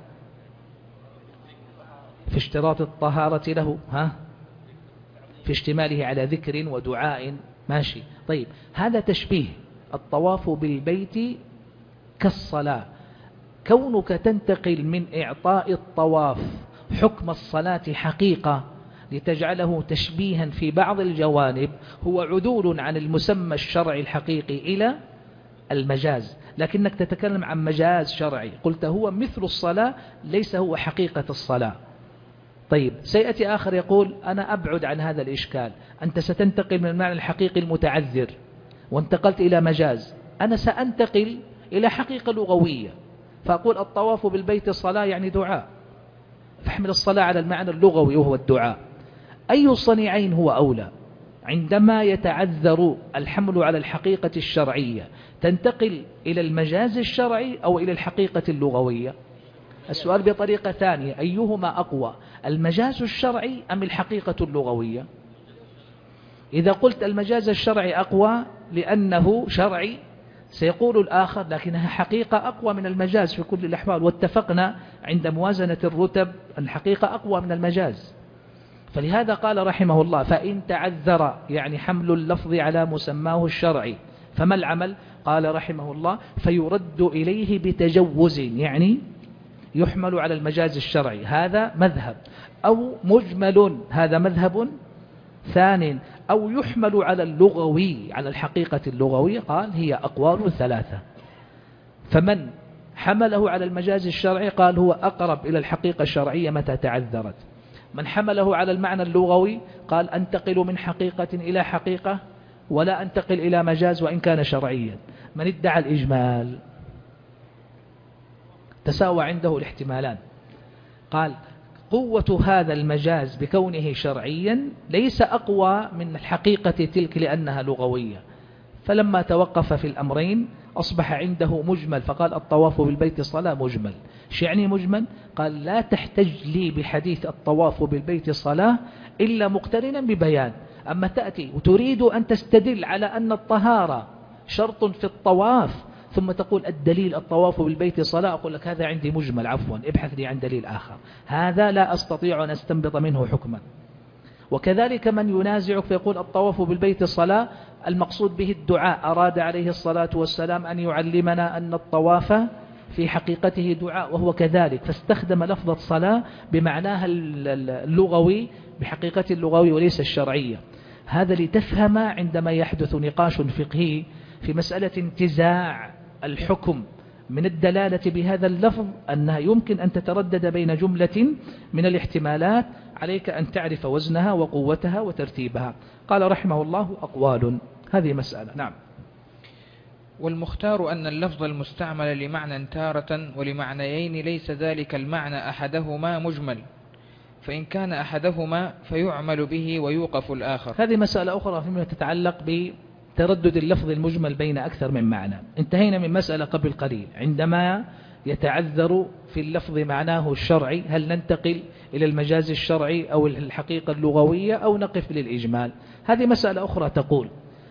في اشتراط الطهارة له، في اشتماله على ذكر ودعاء، ماشي. طيب هذا تشبيه الطواف بالبيت كالصلاة. كونك تنتقل من إعطاء الطواف حكم الصلاة حقيقة لتجعله تشبيها في بعض الجوانب هو عدول عن المسمى الشرعي الحقيقي إلى المجاز. لكنك تتكلم عن مجاز شرعي، قلت هو مثل الصلاة ليس هو حقيقة الصلاة. طيب سيأتي آخر يقول أنا أبعد عن هذا الإشكال، أنت ستنتقل من المعنى الحقيقي المتعذر وانتقلت إلى مجاز، أنا سأنتقل إلى حقيقة لغوية فأقول الطواف بالبيت صلاة يعني دعاء، فاحمل الصلاة على المعنى اللغوي وهو الدعاء. أي الصنيعين هو أولى؟ عندما يتعذر الحمل على الحقيقة الشرعية تنتقل إلى المجاز الشرعي أو إلى الحقيقة اللغوية؟ السؤال بطريقة ثانية، أيهما أقوى، المجاز الشرعي أم الحقيقة اللغوية؟ إذا قلت المجاز الشرعي أقوى لأنه شرعي سيقول الآخر لكنها حقيقة أقوى من المجاز في كل الأحوال، واتفقنا عند موازنة الرتب الحقيقة أقوى من المجاز. فلهذا قال رحمه الله فإن تعذر يعني حمل اللفظ على مسماه الشرعي فما العمل؟ قال رحمه الله فيرد إليه بتجوز، يعني يحمل على المجاز الشرعي، هذا مذهب، أو مجمل، هذا مذهب ثاني، أو يحمل على اللغوي على الحقيقة اللغوية. قال هي أقوال 3. فمن حمله على المجاز الشرعي قال هو أقرب إلى الحقيقة الشرعية متى تعذرت. من حمله على المعنى اللغوي قال أنتقل من حقيقة إلى حقيقة ولا أنتقل إلى مجاز وإن كان شرعيا. من ادعى الإجمال تساوى عنده الاحتمالان، قال قوة هذا المجاز بكونه شرعيا ليس أقوى من الحقيقة تلك لأنها لغوية، فلما توقف في الأمرين أصبح عنده مجمل فقال الطواف بالبيت صلاة مجمل. يعني مجمل؟ قال لا تحتج لي بحديث الطواف بالبيت صلاة إلا مقترنا ببيان. أما تأتي وتريد أن تستدل على أن الطهارة شرط في الطواف ثم تقول الدليل الطواف بالبيت صلاة، أقول لك هذا عندي مجمل، عفوا ابحث لي عن دليل آخر، هذا لا أستطيع أن أستنبط منه حكما. وكذلك من ينازعك فيقول الطواف بالبيت صلاة المقصود به الدعاء، أراد عليه الصلاة والسلام أن يعلمنا أن الطواف في حقيقته دعاء وهو كذلك، فاستخدم لفظة صلاة بمعناها اللغوي بحقيقة اللغوي وليس الشرعية. هذا لتفهم عندما يحدث نقاش فقهي في مسألة انتزاع الحكم من الدلالة بهذا اللفظ أنها يمكن أن تتردد بين جملة من الاحتمالات، عليك أن تعرف وزنها وقوتها وترتيبها. قال رحمه الله أقوال، هذه مسألة. نعم. والمختار أن اللفظ المستعمل لمعنى تارة ولمعنيين ليس ذلك المعنى أحدهما مجمل، فإن كان أحدهما فيعمل به ويوقف الآخر. هذه مسألة أخرى فيما تتعلق بتردد اللفظ المجمل بين أكثر من معنى. انتهينا من مسألة قبل قليل عندما يتعذر في اللفظ معناه الشرعي، هل ننتقل إلى المجاز الشرعي أو الحقيقة اللغوية أو نقف للإجمال؟ هذه مسألة أخرى. تقول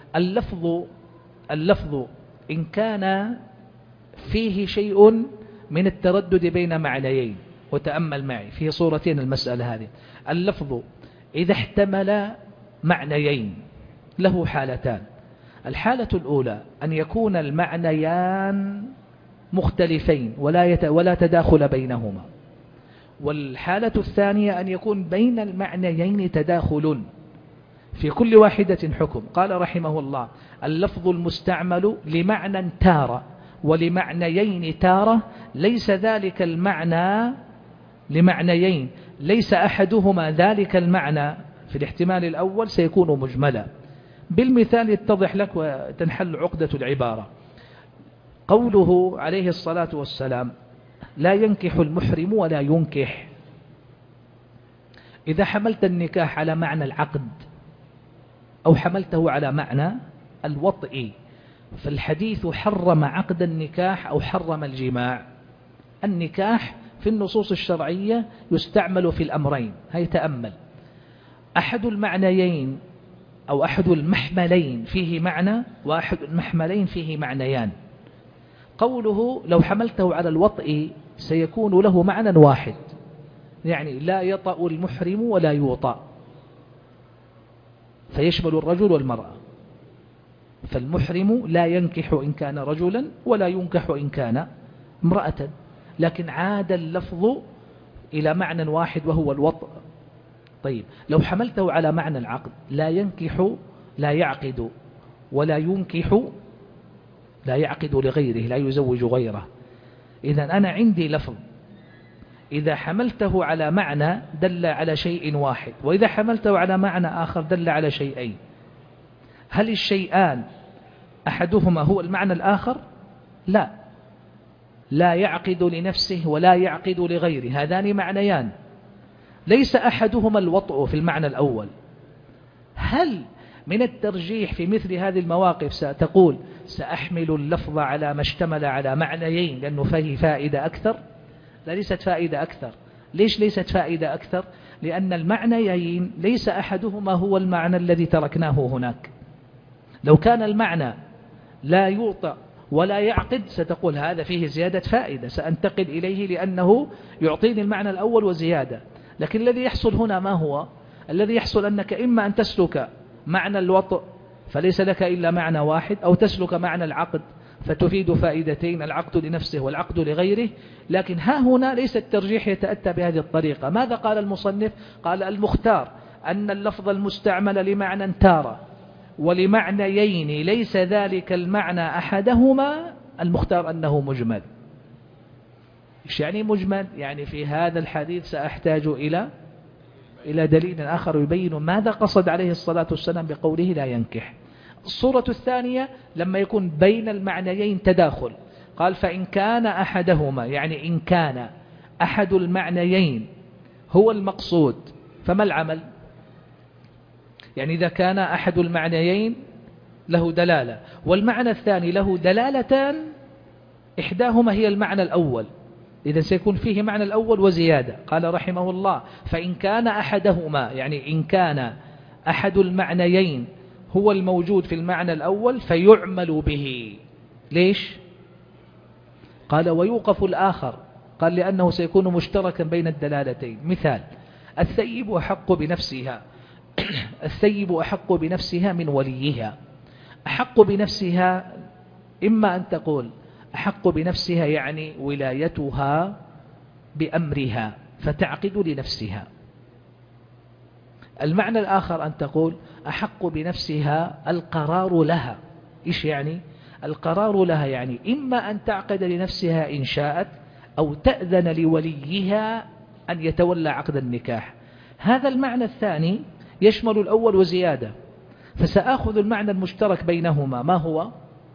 اللفظ إن كان فيه شيء من التردد بين معنيين، وتأمل معي في صورتين المسألة هذه. اللفظ إذا احتمل معنيين له حالتان. الحالة الأولى أن يكون المعنيان مختلفين ولا تداخل بينهما، والحالة الثانية أن يكون بين المعنيين تداخل في كل واحدة حكم. قال رحمه الله: اللفظ المستعمل لمعنى تارة ولمعنيين تارة، ليس ذلك المعنى لمعنيين، ليس أحدهما ذلك المعنى في الاحتمال الأول سيكون مجملا. بالمثال يتضح لك وتنحل عقدة العبارة. قوله عليه الصلاة والسلام: لا ينكح المحرم ولا ينكح. إذا حملت النكاح على معنى العقد أو حملته على معنى الوطء، فالحديث حرم عقد النكاح أو حرم الجماع. النكاح في النصوص الشرعية يستعمل في الأمرين. هيا تأمل: أحد المعنيين أو أحد المحملين فيه معنى، وأحد المحملين فيه معنيان. قوله لو حملته على الوطء سيكون له معنى واحد، يعني لا يطأ المحرم ولا يوطأ، فيشمل الرجل والمرأة. فالمحرم لا ينكح إن كان رجلا ولا ينكح إن كان امرأة، لكن عاد اللفظ إلى معنى واحد وهو الوطء. طيب لو حملته على معنى العقد: لا ينكح لا يعقد، ولا ينكح لا يعقد لغيره، لا يزوج غيره. إذن أنا عندي لفظ إذا حملته على معنى دل على شيء واحد، وإذا حملته على معنى آخر دل على شيئين. هل الشيئان أحدهما هو المعنى الآخر؟ لا. لا يعقد لنفسه ولا يعقد لغيره، هذان معنيان، ليس أحدهما الوطء في المعنى الأول. هل من الترجيح في مثل هذه المواقف ستقول سأحمل اللفظ على ما اشتمل على معنيين لأنه فيه فائدة أكثر؟ لا، ليست فائدة أكثر. ليش ليست فائدة أكثر؟ لأن المعنيين ليس أحدهما هو المعنى الذي تركناه هناك. لو كان المعنى لا يوطأ ولا يعقد ستقول هذا فيه زيادة فائدة، سأنتقل إليه لأنه يعطيني المعنى الأول وزيادة. لكن الذي يحصل هنا ما هو؟ الذي يحصل أنك إما أن تسلك معنى الوطء فليس لك إلا معنى واحد، أو تسلك معنى العقد فتفيد فائدتين، العقد لنفسه والعقد لغيره. لكن ها هنا ليس الترجيح يتأتى بهذه الطريقة. ماذا قال المصنف؟ قال: المختار أن اللفظ المستعمل لمعنى تارة ولمعنيين ليس ذلك المعنى أحدهما، المختار أنه مجمل. إيش يعني مجمل؟ يعني في هذا الحديث سأحتاج إلى دليل آخر يبين ماذا قصد عليه الصلاة والسلام بقوله لا ينكح. الصورة الثانية لما يكون بين المعنيين تداخل، قال: فإن كان أحدهما، يعني إن كان أحد المعنيين هو المقصود فما العمل؟ يعني إذا كان أحد المعنيين له دلالة والمعنى الثاني له دلالتان، إحداهما هي المعنى الأول، إذن سيكون فيه معنى الأول وزيادة. قال رحمه الله: فإن كان أحدهما، يعني إن كان أحد المعنيين هو الموجود في المعنى الأول فيعمل به. ليش؟ قال: ويوقف الآخر. قال: لأنه سيكون مشتركا بين الدلالتين. مثال: الثيب أحق بنفسها الثيب أحق بنفسها من وليها. أحق بنفسها إما أن تقول أحق بنفسها يعني ولايتها بأمرها فتعقد لنفسها. المعنى الآخر أن تقول أحق بنفسها القرار لها. إيش يعني القرار لها؟ يعني إما أن تعقد لنفسها إن شاءت، أو تأذن لوليها أن يتولى عقد النكاح. هذا المعنى الثاني يشمل الأول وزيادة، فسأخذ المعنى المشترك بينهما. ما هو؟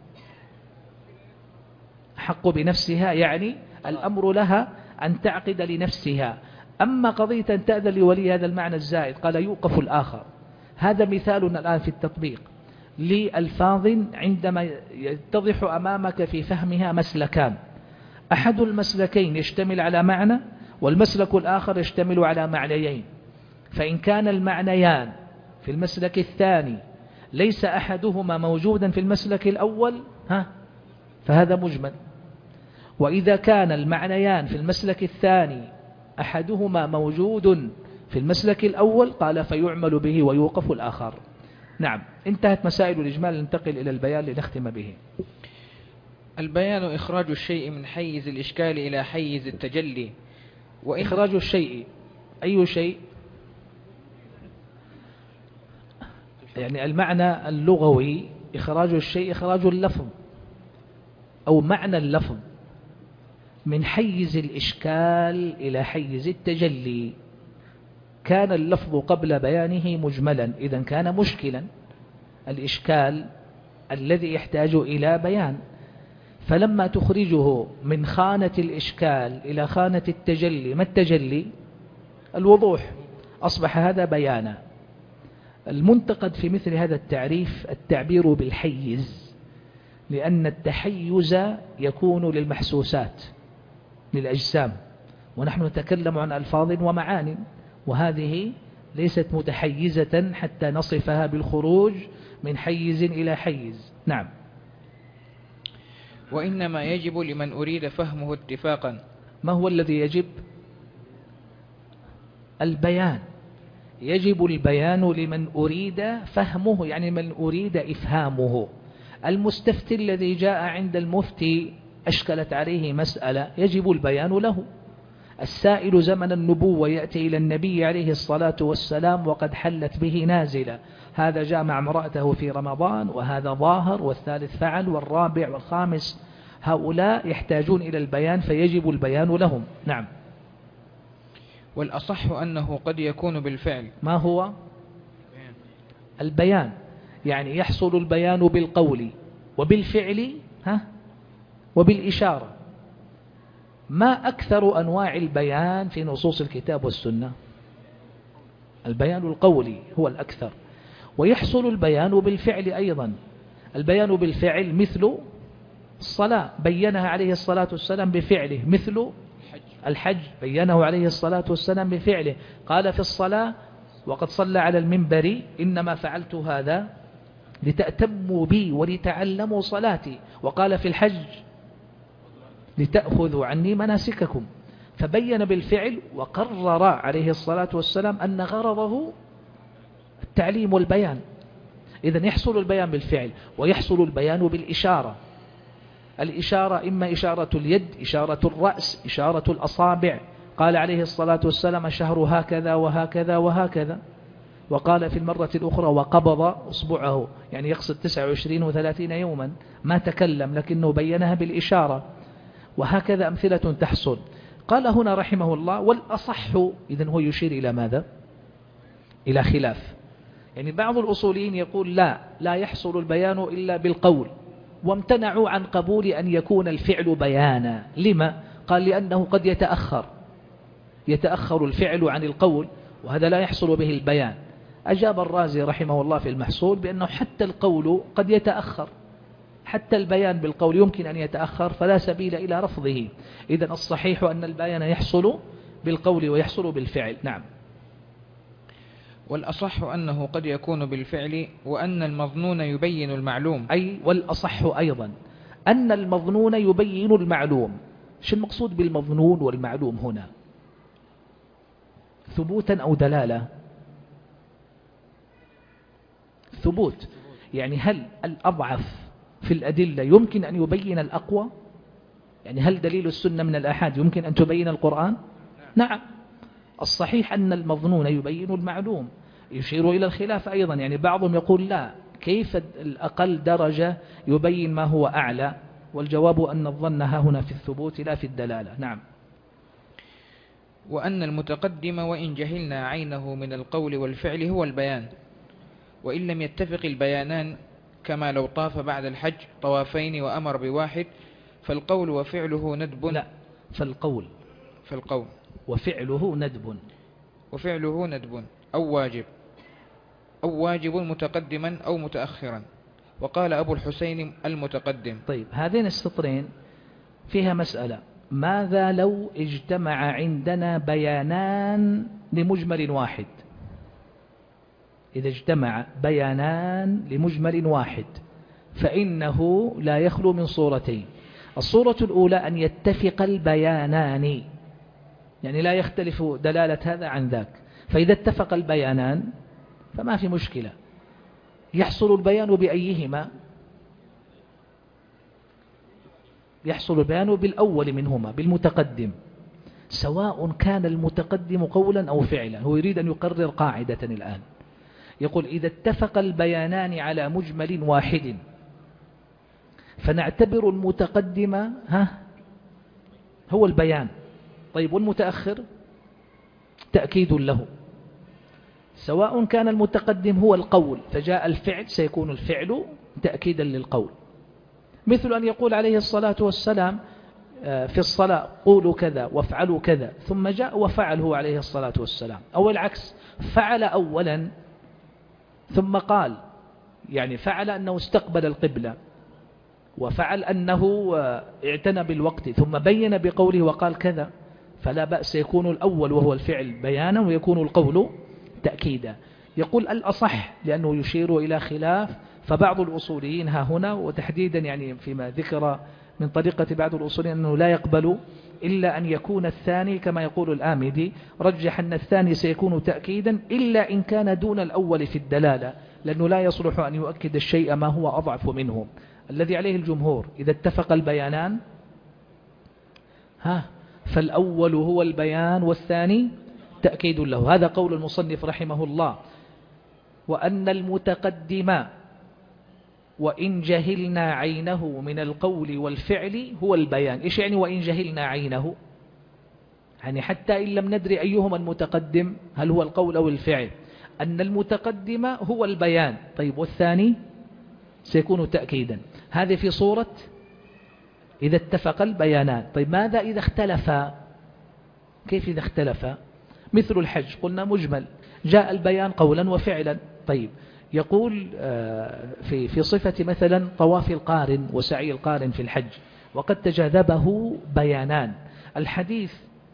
أحق بنفسها يعني الأمر لها أن تعقد لنفسها. أما قضية أن تأذن لولي، هذا المعنى الزائد. قال: يوقف الآخر. هذا مثال الآن في التطبيق لألفاظ عندما يتضح أمامك في فهمها مسلكان. أحد المسلكين يشتمل على معنى، والمسلك الآخر يشتمل على معنيين. فإن كان المعنيان في المسلك الثاني ليس أحدهما موجودا في المسلك الأول فهذا مجمل. وإذا كان المعنيان في المسلك الثاني أحدهما موجود في المسلك الأول قال فيعمل به ويوقف الآخر. نعم، انتهت مسائل الإجمال، ننتقل إلى البيان لنختم به. البيان إخراج الشيء من حيز الإشكال إلى حيز التجلي. إخراج الشيء أي شيء؟ يعني المعنى اللغوي إخراج الشيء إخراج اللفظ أو معنى اللفظ من حيز الإشكال إلى حيز التجلي. كان اللفظ قبل بيانه مجملا، إذن كان مشكلا، الإشكال الذي يحتاج إلى بيان. فلما تخرجه من خانة الإشكال إلى خانة التجلي، ما التجلي؟ الوضوح، أصبح هذا بيانا. المنتقد في مثل هذا التعريف التعبير بالحيز، لأن التحيز يكون للمحسوسات للأجسام، ونحن نتكلم عن ألفاظ ومعان، وهذه ليست متحيزة حتى نصفها بالخروج من حيز إلى حيز. نعم. وإنما يجب لمن أريد فهمه اتفاقا. ما هو الذي يجب؟ البيان. يجب البيان لمن أريد فهمه، يعني من أريد إفهامه. المستفتي الذي جاء عند المفتي أشكلت عليه مسألة يجب البيان له. السائل زمن النبوة يأتي إلى النبي عليه الصلاة والسلام وقد حلت به نازلة، هذا جامع امرأته في رمضان، وهذا ظاهر، والثالث فعل، والرابع والخامس. هؤلاء يحتاجون إلى البيان فيجب البيان لهم. نعم. والأصح أنه قد يكون بالفعل. ما هو البيان؟ يعني يحصل البيان بالقول وبالفعل وبالإشارة. ما أكثر أنواع البيان في نصوص الكتاب والسنة؟ البيان القولي هو الأكثر، ويحصل البيان بالفعل أيضا. البيان بالفعل مثل الصلاة بينها عليه الصلاة والسلام بفعله، مثل الحج بينه عليه الصلاة والسلام بفعله، قال في الصلاة وقد صلى على المنبر إنما فعلت هذا لتأتموا بي ولتعلموا صلاتي، وقال في الحج لتأخذوا عني مناسككم. فبين بالفعل، وقرر عليه الصلاة والسلام أن غرضه التعليم والبيان. إذن يحصل البيان بالفعل، ويحصل البيان بالإشارة. الإشارة إما إشارة اليد، إشارة الرأس، إشارة الأصابع. قال عليه الصلاة والسلام الشهر هكذا وهكذا وهكذا، وقال في المرة الأخرى وقبض أصبعه، يعني يقصد 29 و30 يوما، ما تكلم لكنه بينها بالإشارة. وهكذا أمثلة تحصل. قال هنا رحمه الله والأصح، إذن هو يشير إلى ماذا؟ إلى خلاف. يعني بعض الأصوليين يقول لا يحصل البيان إلا بالقول، وامتنعوا عن قبول أن يكون الفعل بيانا. لما؟ قال لأنه قد يتأخر الفعل عن القول، وهذا لا يحصل به البيان. أجاب الرازي رحمه الله في المحصول بأنه حتى القول قد يتأخر، حتى البيان بالقول يمكن أن يتأخر، فلا سبيل إلى رفضه. إذن الصحيح أن البيان يحصل بالقول ويحصل بالفعل. نعم. والأصح أنه قد يكون بالفعل، وأن المظنون يبين المعلوم. أي والأصح أيضا أن المظنون يبين المعلوم. شو المقصود بالمظنون والمعلوم هنا؟ ثبوتا أو دلالة؟ ثبوت. يعني هل الأضعف في الأدلة يمكن أن يبين الأقوى؟ يعني هل دليل السنة من الآحاد يمكن أن تبين القرآن؟ نعم. الصحيح أن المظنون يبين المعلوم. يشير إلى الخلاف أيضا، يعني بعضهم يقول لا، كيف الأقل درجة يبين ما هو أعلى؟ والجواب أن الظن هنا في الثبوت لا في الدلالة. نعم. وأن المتقدم وإن جهلنا عينه من القول والفعل هو البيان، وإن لم يتفق البيانان، كما لو طاف بعد الحج طوافين وأمر بواحد، فالقول وفعله ندب. لا، فالقول وفعله ندب أو واجب متقدما أو متأخرا. وقال أبو الحسين المتقدم. طيب، هذين السطرين فيها مسألة. ماذا لو اجتمع عندنا بيانان لمجمل واحد؟ إذا اجتمع بيانان لمجمل واحد فإنه لا يخلو من صورتين. الصورة الأولى أن يتفق البيانان، يعني لا يختلف دلالة هذا عن ذاك، فإذا اتفق البيانان فما في مشكلة. يحصل البيان بأيهما؟ يحصل البيان بالأول منهما، بالمتقدم، سواء كان المتقدم قولا أو فعلا. هو يريد أن يقرر قاعدة الآن، يقول إذا اتفق البيانان على مجمل واحد فنعتبر المتقدم هو البيان، طيب والمتأخر تأكيد له. سواء كان المتقدم هو القول فجاء الفعل سيكون الفعل تأكيدا للقول، مثل أن يقول عليه الصلاة والسلام في الصلاة قولوا كذا وافعلوا كذا، ثم جاء وفعل هو عليه الصلاة والسلام، أو العكس، فعل أولا ثم قال، يعني فعل أنه استقبل القبلة، وفعل أنه اعتنى بالوقت، ثم بين بقوله وقال كذا، فلا بأس يكون الأول وهو الفعل بيانا ويكون القول تأكيدا. يقول الأصح لأنه يشير إلى خلاف، فبعض الأصوليين ها هنا وتحديدا يعني فيما ذكر من طريقة بعض الأصوليين أنه لا يقبل إلا أن يكون الثاني كما يقول الآمدي، رجح أن الثاني سيكون تأكيدا إلا إن كان دون الأول في الدلالة، لأنه لا يصلح أن يؤكد الشيء ما هو أضعف منه. الذي عليه الجمهور إذا اتفق البيانان فالأول هو البيان والثاني تأكيد له. هذا قول المصنف رحمه الله. وأن المتقدم وإن جهلنا عينه من القول والفعل هو البيان. إيش يعني وإن جهلنا عينه؟ يعني حتى إن لم ندري أيهما المتقدم، هل هو القول أو الفعل، أن المتقدم هو البيان، طيب والثاني سيكون تأكيدا. هذه في صورة إذا اتفق البيانان. طيب ماذا إذا اختلفا؟ كيف إذا اختلفا؟ مثل الحج قلنا مجمل، جاء البيان قولا وفعلا. طيب يقول في صفة مثلا طواف القارن وسعي القارن في الحج، وقد تجاذبه بيانان. الحديث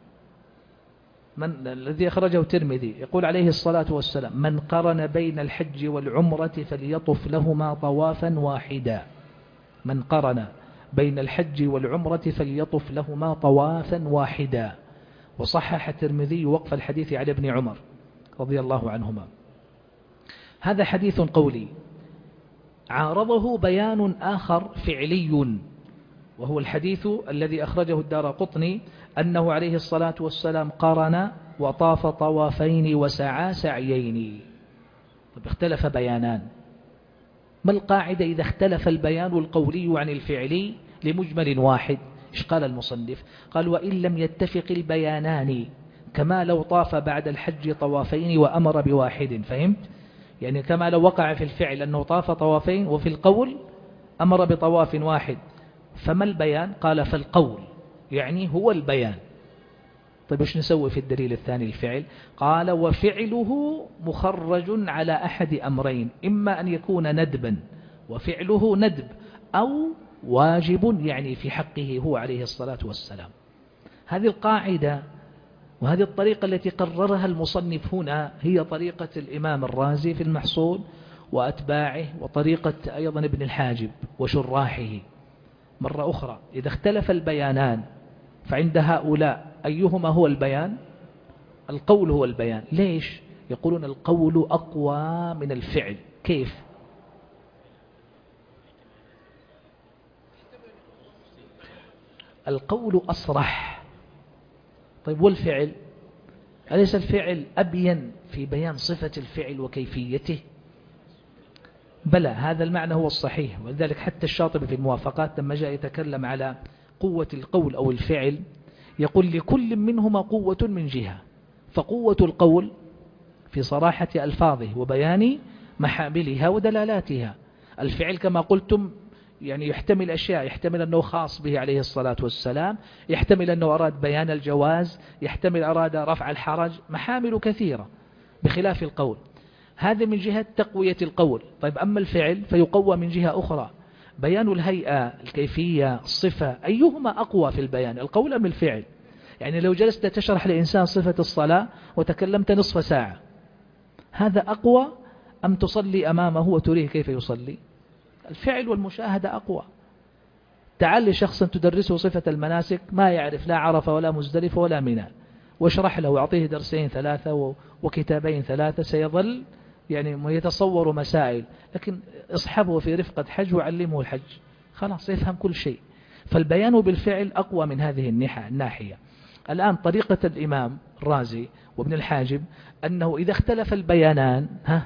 الذي أخرجه الترمذي يقول عليه الصلاة والسلام من قرن بين الحج والعمرة فليطف لهما طوافا واحدا. من قرن بين الحج والعمرة فليطف لهما طوافا واحدا. وصحح الترمذي وقف الحديث على ابن عمر رضي الله عنهما. هذا حديث قولي، عارضه بيان آخر فعلي، وهو الحديث الذي أخرجه الدارقطني أنه عليه الصلاة والسلام قرن وطاف طوافين وسعى سعيين. طيب اختلف بيانان، ما القاعدة إذا اختلف البيان القولي عن الفعلي لمجمل واحد؟ إيش قال المصنف؟ قال وإن لم يتفق البيانان كما لو طاف بعد الحج طوافين وأمر بواحد. فهمت؟ يعني كما لو وقع في الفعل أنه طاف طوافين وفي القول أمر بطواف واحد، فما البيان؟ قال فالقول يعني هو البيان. طيب إيش نسوي في الدليل الثاني الفعل؟ قال وفعله مخرج على أحد أمرين، إما أن يكون ندبا وفعله ندب، أو واجب يعني في حقه هو عليه الصلاة والسلام. هذه القاعدة وهذه الطريقة التي قررها المصنف هنا هي طريقة الإمام الرازي في المحصول وأتباعه، وطريقة أيضا ابن الحاجب وشراحه. مرة أخرى إذا اختلف البيانان فعند هؤلاء أيهما هو البيان؟ القول هو البيان. ليش؟ يقولون القول أقوى من الفعل. كيف؟ القول أصرح. طيب والفعل؟ أليس الفعل أبين في بيان صفة الفعل وكيفيته؟ بلى، هذا المعنى هو الصحيح. ولذلك حتى الشاطبي في الموافقات لما جاء يتكلم على قوة القول أو الفعل يقول لكل منهما قوة من جهة، فقوة القول في صراحة ألفاظه وبيان محاملها ودلالاتها. الفعل كما قلتم يعني يحتمل أشياء، يحتمل أنه خاص به عليه الصلاة والسلام، يحتمل أنه أراد بيان الجواز، يحتمل أراد رفع الحرج، محامل كثيرة بخلاف القول. هذا من جهة تقوية القول. طيب أما الفعل فيقوى من جهة أخرى بيان الهيئة، الكيفية، الصفة، أيهما أقوى في البيان، القول أم الفعل؟ يعني لو جلست تشرح لإنسان صفة الصلاة وتكلمت نصف ساعة، هذا أقوى أم تصلي أمامه وتريه كيف يصلي؟ الفعل والمشاهدة أقوى. تعال لشخص تدرسه صفة المناسك ما يعرف لا عرفة ولا مزدلفة ولا منى، واشرح له وأعطيه درسين ثلاثة وكتابين ثلاثة، سيظل يعني يتصور مسائل، لكن اصحبه في رفقة حج وعلمه الحج خلاص يفهم كل شيء. فالبيان بالفعل أقوى من هذه الناحية. الآن طريقة الإمام الرازي وابن الحاجب أنه إذا اختلف البيانان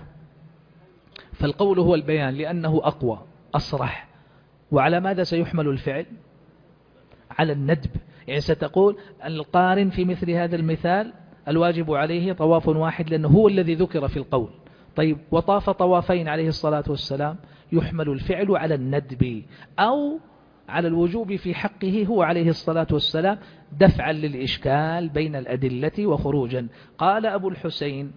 فالقول هو البيان لأنه أقوى أصرح. وعلى ماذا سيحمل الفعل؟ على الندب. يعني ستقول القارن في مثل هذا المثال الواجب عليه طواف واحد لأنه هو الذي ذكر في القول. طيب وطاف طوافين عليه الصلاة والسلام، يحمل الفعل على الندب أو على الوجوب في حقه هو عليه الصلاة والسلام دفعا للإشكال بين الأدلة وخروجا. قال أبو الحسين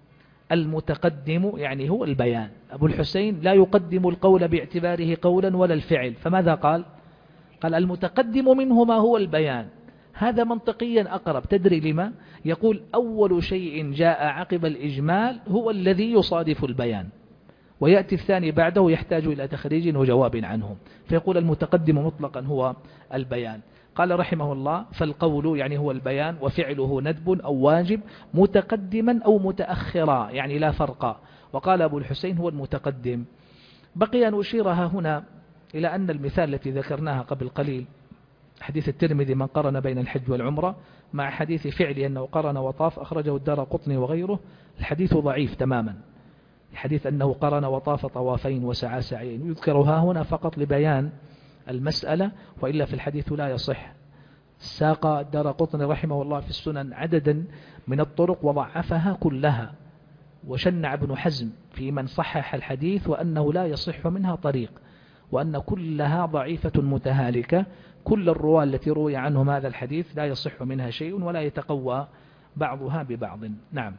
المتقدم يعني هو البيان. أبو الحسين لا يقدم القول باعتباره قولا ولا الفعل، فماذا قال؟ قال المتقدم منهما هو البيان. هذا منطقيا أقرب. تدري لما؟ يقول أول شيء جاء عقب الإجمال هو الذي يصادف البيان، ويأتي الثاني بعده يحتاج إلى تخريج وجواب عنه، فيقول المتقدم مطلقا هو البيان. قال رحمه الله فالقول يعني هو البيان وفعله ندب أو واجب متقدما أو متأخرا يعني لا فرق. وقال أبو الحسين هو المتقدم. بقي أن أشيرها هنا إلى أن المثال التي ذكرناها قبل قليل حديث الترمذي من قرن بين الحج والعمرة مع حديث فعلي أنه قرن وطاف أخرجه الدارقطني وغيره، الحديث ضعيف تماما. الحديث أنه قرن وطاف طوافين وسعى سعيين يذكرها هنا فقط لبيان المسألة، وإلا في الحديث لا يصح. ساق الدارقطني رحمه الله في السنن عددا من الطرق وضعفها كلها، وشنع ابن حزم في من صحح الحديث وأنه لا يصح منها طريق، وأن كلها ضعيفة متهالكة. كل الرواة التي روي عنهم هذا الحديث لا يصح منها شيء ولا يتقوى بعضها ببعض. نعم.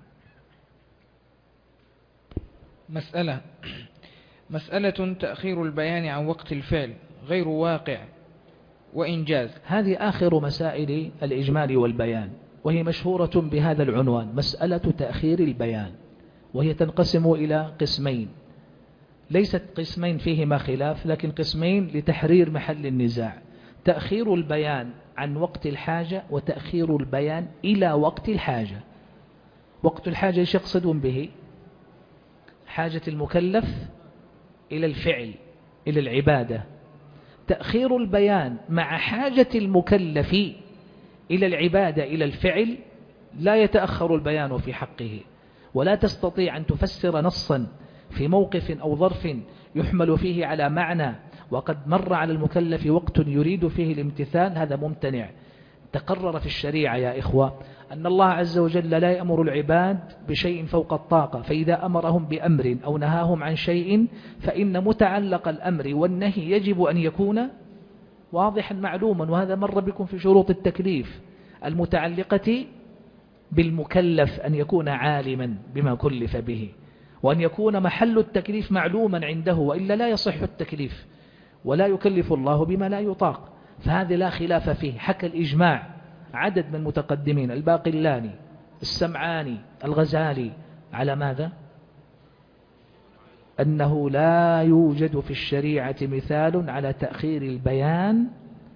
مسألة تأخير البيان عن وقت الفعل غير واقع وإنجاز. هذه آخر مسائل الإجمال والبيان، وهي مشهورة بهذا العنوان مسألة تأخير البيان، وهي تنقسم إلى قسمين، ليست قسمين فيهما خلاف لكن قسمين لتحرير محل النزاع: تأخير البيان عن وقت الحاجة وتأخير البيان إلى وقت الحاجة. وقت الحاجة ايش يقصدون به؟ حاجة المكلف إلى الفعل إلى العبادة. تأخير البيان مع حاجة المكلف إلى العبادة إلى الفعل لا يتأخر البيان في حقه، ولا تستطيع أن تفسر نصا في موقف أو ظرف يحمل فيه على معنى وقد مر على المكلف وقت يريد فيه الامتثال، هذا ممتنع. تقرر في الشريعة يا إخوة أن الله عز وجل لا يأمر العباد بشيء فوق الطاقة، فإذا أمرهم بأمر أو نهاهم عن شيء فإن متعلق الأمر والنهي يجب أن يكون واضحا معلوما، وهذا مر بكم في شروط التكليف المتعلقة بالمكلف أن يكون عالما بما كلف به، وأن يكون محل التكليف معلوما عنده، وإلا لا يصح التكليف ولا يكلف الله بما لا يطاق. فهذا لا خلاف فيه. حكى الإجماع عدد من المتقدمين الباقلاني السمعاني الغزالي على ماذا؟ أنه لا يوجد في الشريعة مثال على تأخير البيان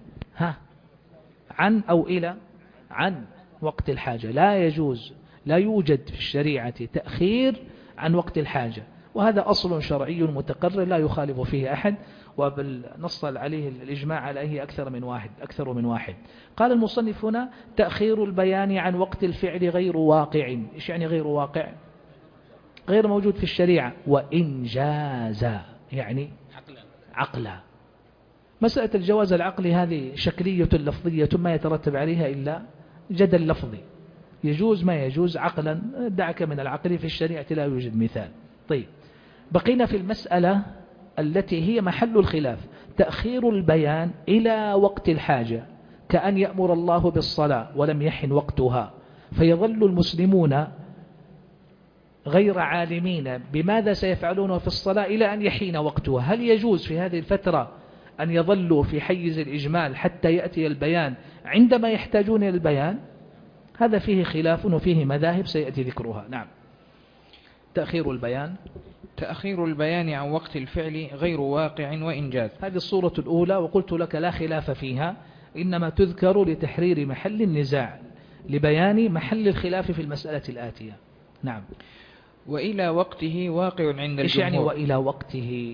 عن أو إلى عن وقت الحاجة. لا يجوز، لا يوجد في الشريعة تأخير عن وقت الحاجة، وهذا أصل شرعي متقرر لا يخالف فيه أحد، وبالنص عليه الإجماع عليه أكثر من واحد. قال المصنف هنا تأخير البيان عن وقت الفعل غير واقع. إيش يعني غير واقع؟ غير موجود في الشريعة. وإنجازا يعني عقلا. مسألة الجواز العقلي هذه شكلية لفظية ما يترتب عليها إلا جدل لفظي، يجوز ما يجوز عقلا، دعك من العقل، في الشريعة لا يوجد مثال. طيب بقينا في المسألة التي هي محل الخلاف: تأخير البيان إلى وقت الحاجة، كأن يأمر الله بالصلاة ولم يحن وقتها، فيظل المسلمون غير عالمين بماذا سيفعلون في الصلاة إلى أن يحين وقتها. هل يجوز في هذه الفترة أن يظلوا في حيز الإجمال حتى يأتي البيان عندما يحتاجون إلى البيان، هذا فيه خلاف وفيه مذاهب سيأتي ذكرها. نعم. تأخير البيان. تأخير البيان عن وقت الفعل غير واقع وإنجاز. هذه الصورة الأولى، وقلت لك لا خلاف فيها، إنما تذكر لتحرير محل النزاع، لبيان محل الخلاف في المسألة الآتية. نعم. وإلى وقته واقع عند الجمهور. إيش يعني وإلى وقته؟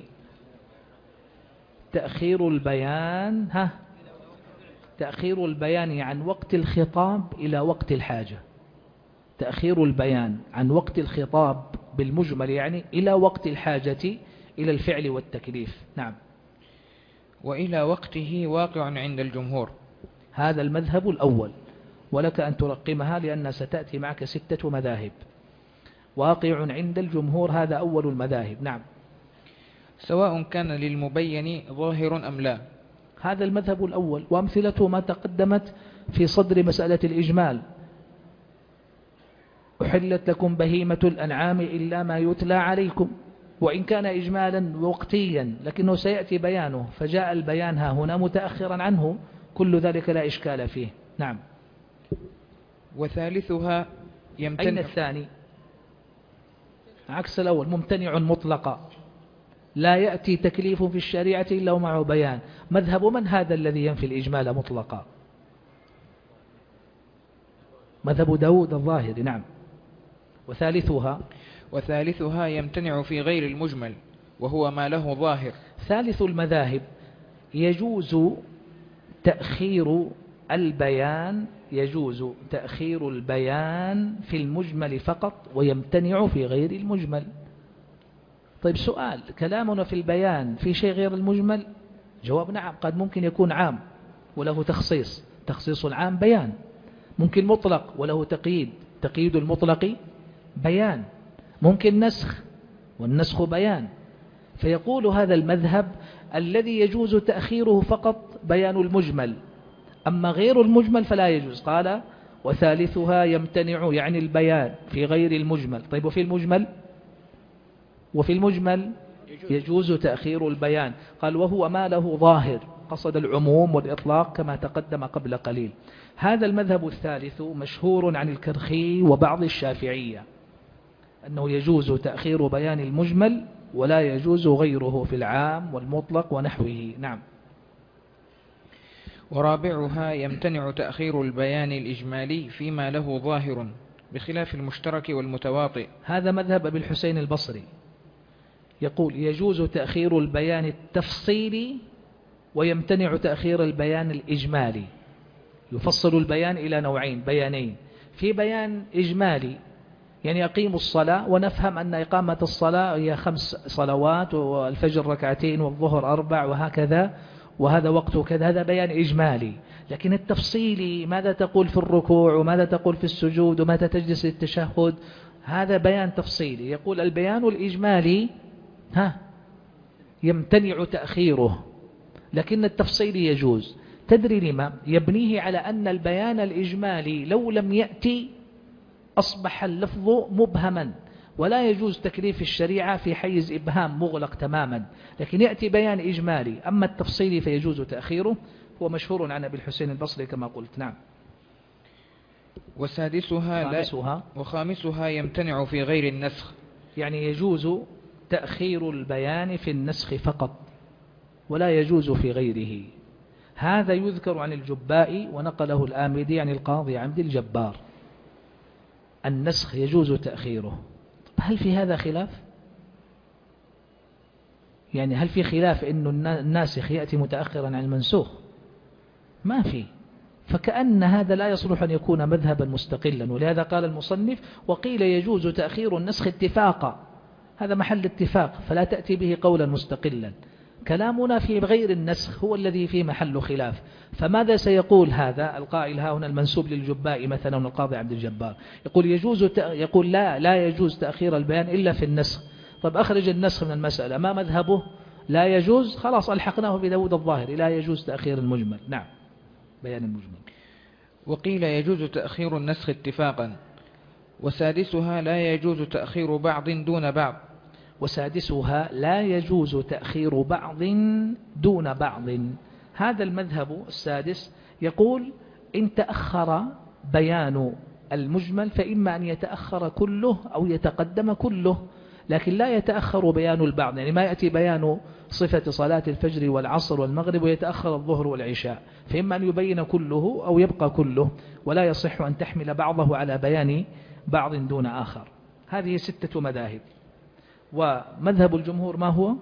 تأخير البيان تأخير البيان عن وقت الخطاب إلى وقت الحاجة. تأخير البيان عن وقت الخطاب بالمجمل يعني إلى وقت الحاجة إلى الفعل والتكليف. نعم. وإلى وقته واقع عند الجمهور. هذا المذهب الأول، ولك أن ترقمها لأن ستأتي معك 6 مذاهب. واقع عند الجمهور هذا أول المذاهب. نعم. سواء كان للمبين ظاهر أم لا. هذا المذهب الأول، وأمثلته ما تقدمت في صدر مسألة الإجمال. أحلت لكم بهيمة الأنعام إلا ما يتلى عليكم، وإن كان إجمالا وقتيا لكنه سيأتي بيانه، فجاء البيان ها هنا متأخرا عنه، كل ذلك لا إشكال فيه. نعم. وثالثها يمتنع. أين الثاني؟ عكس الأول، ممتنع مطلقا، لا يأتي تكليف في الشريعة إلا ومعه بيان. مذهب من هذا الذي ينفي الإجمال مطلقا؟ مذهب داود الظاهري. نعم. وثالثها يمتنع في غير المجمل وهو ما له ظاهر. ثالث المذاهب يجوز تأخير البيان، يجوز تأخير البيان في المجمل فقط ويمتنع في غير المجمل. طيب سؤال، كلامنا في البيان في شيء غير المجمل؟ جواب نعم، قد ممكن يكون عام وله تخصيص، تخصيص العام بيان، ممكن مطلق وله تقييد، تقييد المطلق بيان، ممكن نسخ والنسخ بيان. فيقول هذا المذهب الذي يجوز تأخيره فقط بيان المجمل، أما غير المجمل فلا يجوز. قال وثالثها يمتنع يعني البيان في غير المجمل. طيب وفي المجمل يجوز تأخير البيان. قال وهو ما له ظاهر، قصد العموم والإطلاق كما تقدم قبل قليل. هذا المذهب الثالث مشهور عن الكرخي وبعض الشافعية، أنه يجوز تأخير بيان المجمل ولا يجوز غيره في العام والمطلق ونحوه. نعم. ورابعها يمتنع تأخير البيان الإجمالي فيما له ظاهر بخلاف المشترك والمتواطئ. هذا مذهب أبي الحسين البصري، يقول يجوز تأخير البيان التفصيلي ويمتنع تأخير البيان الإجمالي. يفصل البيان إلى نوعين، بيانين، في بيان إجمالي يعني أقيموا الصلاة، ونفهم أن إقامة الصلاة هي 5 صلوات، والفجر 2 والظهر 4 وهكذا، وهذا وقته كذا، هذا بيان إجمالي. لكن التفصيلي ماذا تقول في الركوع وماذا تقول في السجود ومتى تجلس للتشهد، هذا بيان تفصيلي. يقول البيان الإجمالي يمتنع تأخيره، لكن التفصيلي يجوز. تدري لما؟ يبنيه على أن البيان الإجمالي لو لم يأتي أصبح اللفظ مبهما، ولا يجوز تكليف الشريعة في حيز إبهام مغلق تماما، لكن يأتي بيان إجمالي. أما التفصيلي فيجوز تأخيره، هو مشهور عن أبي الحسين البصري كما قلت. نعم. وخامسها يمتنع في غير النسخ، يعني يجوز تأخير البيان في النسخ فقط ولا يجوز في غيره. هذا يذكر عن الجبائي ونقله الآمدي عن القاضي عبد الجبار. النسخ يجوز تأخيره. هل في هذا خلاف؟ يعني هل في خلاف إنه الناسخ يأتي متأخرا عن المنسوخ؟ ما في. فكأن هذا لا يصلح أن يكون مذهبا مستقلا، ولهذا قال المصنف وقيل يجوز تأخير النسخ اتفاقا، هذا محل اتفاق، فلا تأتي به قولا مستقلا. كلامنا في غير النسخ هو الذي فيه محل خلاف. فماذا سيقول هذا القائل ها هنا المنسوب للجبائي مثلا القاضي عبد الجبار؟ يقول يقول لا يجوز تأخير البيان إلا في النسخ. طب أخرج النسخ من المسألة، ما مذهبه؟ لا يجوز، خلاص ألحقناه بداود الظاهري، لا يجوز تأخير المجمل. نعم. بيان المجمل. وقيل يجوز تأخير النسخ اتفاقا. وسادسها لا يجوز تأخير بعض دون بعض. وسادسها لا يجوز تأخير بعض دون بعض. هذا المذهب السادس يقول إن تأخر بيان المجمل فإما أن يتأخر كله أو يتقدم كله، لكن لا يتأخر بيان البعض. يعني ما يأتي بيان صفة صلاة الفجر والعصر والمغرب ويتأخر الظهر والعشاء، فإما أن يبين كله أو يبقى كله، ولا يصح أن تحمل بعضه على بيان بعض دون آخر. هذه 6 مذاهب. ومذهب الجمهور ما هو؟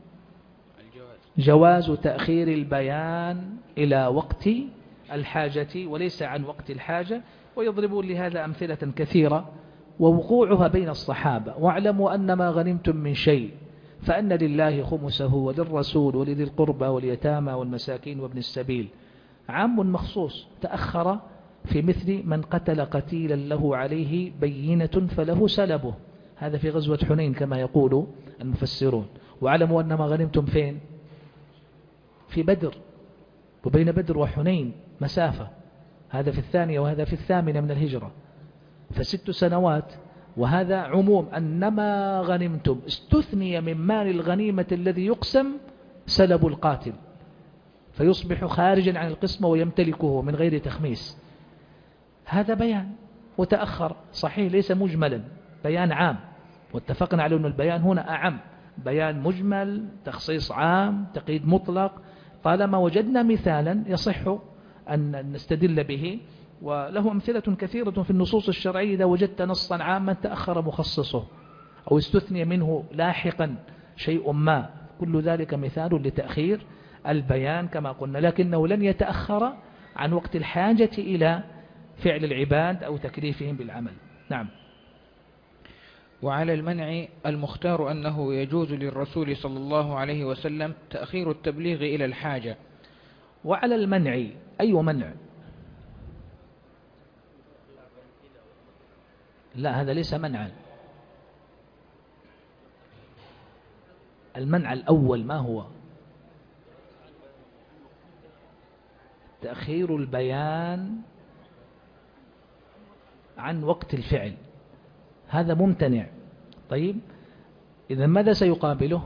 جواز تأخير البيان إلى وقت الحاجة وليس عن وقت الحاجة، ويضربون لهذا أمثلة كثيرة، ووقوعها بين الصحابة. واعلموا أن ما غنمتم من شيء فأن لله خمسه وللرسول ولذي القربى واليتامى والمساكين وابن السبيل. عام مخصوص تأخر في مثل من قتل قتيلا له عليه بينة فله سلبه، هذا في غزوة حنين كما يقول المفسرون. واعلموا أن ما غنمتم فين؟ في بدر، وبين بدر وحنين مسافة، هذا في 2 وهذا في 8 من الهجرة، ف6 سنوات. وهذا عموم أنما غنمتم، استثني من مال الغنيمة الذي يقسم سلب القاتل، فيصبح خارجا عن القسمة ويمتلكه من غير تخميس. هذا بيان وتأخر صحيح، ليس مجملا، بيان عام، واتفقنا على أن البيان هنا أعم، بيان مجمل، تخصيص عام، تقييد مطلق. طالما وجدنا مثالا يصح أن نستدل به، وله أمثلة كثيرة في النصوص الشرعية. إذا وجدت نصا عاما تأخر مخصصه أو استثني منه لاحقا شيء ما، كل ذلك مثال لتأخير البيان كما قلنا، لكنه لن يتأخر عن وقت الحاجة إلى فعل العباد أو تكليفهم بالعمل. نعم. وعلى المنع المختار أنه يجوز للرسول صلى الله عليه وسلم تأخير التبليغ إلى الحاجة. وعلى المنع أي منع؟ لا، هذا ليس منعا. المنع الأول ما هو؟ تأخير البيان عن وقت الفعل، هذا ممتنع. طيب إذا ماذا سيقابله؟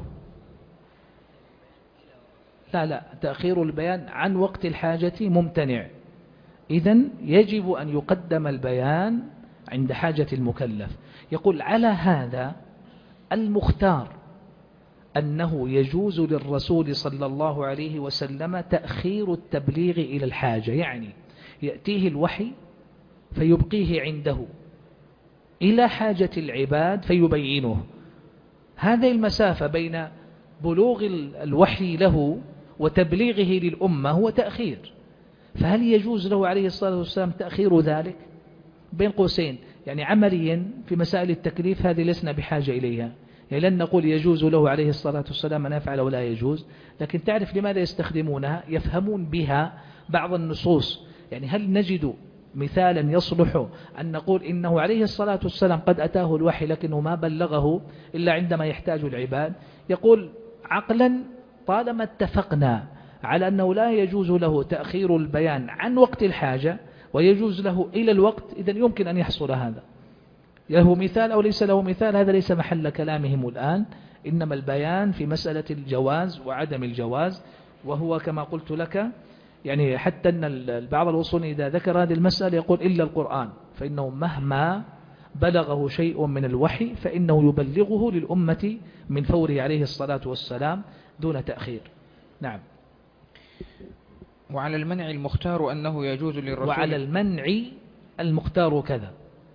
لا، تأخير البيان عن وقت الحاجة ممتنع. إذن يجب أن يقدم البيان عند حاجة المكلف. يقول على هذا المختار أنه يجوز للرسول صلى الله عليه وسلم تأخير التبليغ إلى الحاجة، يعني يأتيه الوحي فيبقيه عنده إلى حاجة العباد فيبينه. هذه المسافة بين بلوغ الوحي له وتبليغه للأمة هو تأخير، فهل يجوز له عليه الصلاة والسلام تأخير ذلك؟ بين قوسين، يعني عمليا في مسائل التكليف هذه لسنا بحاجة إليها، يعني لن نقول يجوز له عليه الصلاة والسلام أن يفعل ولا يجوز، لكن تعرف لماذا يستخدمونها؟ يفهمون بها بعض النصوص. يعني هل نجد مثالا يصلح أن نقول إنه عليه الصلاة والسلام قد أتاه الوحي لكنه ما بلغه إلا عندما يحتاج العباد؟ يقول عقلا طالما اتفقنا على أنه لا يجوز له تأخير البيان عن وقت الحاجة ويجوز له إلى الوقت، إذن يمكن أن يحصل هذا. له مثال أو ليس له مثال هذا ليس محل كلامهم الآن، إنما البيان في مسألة الجواز وعدم الجواز. وهو كما قلت لك يعني حتى أن بعض الوصول إذا ذكر هذه المسألة يقول إلا القرآن، فإنه مهما بلغه شيء من الوحي فإنه يبلغه للأمة من فوره عليه الصلاة والسلام دون تأخير. نعم. وعلى المنع المختار أنه يجوز للرسول، وعلى المنع المختار كذا،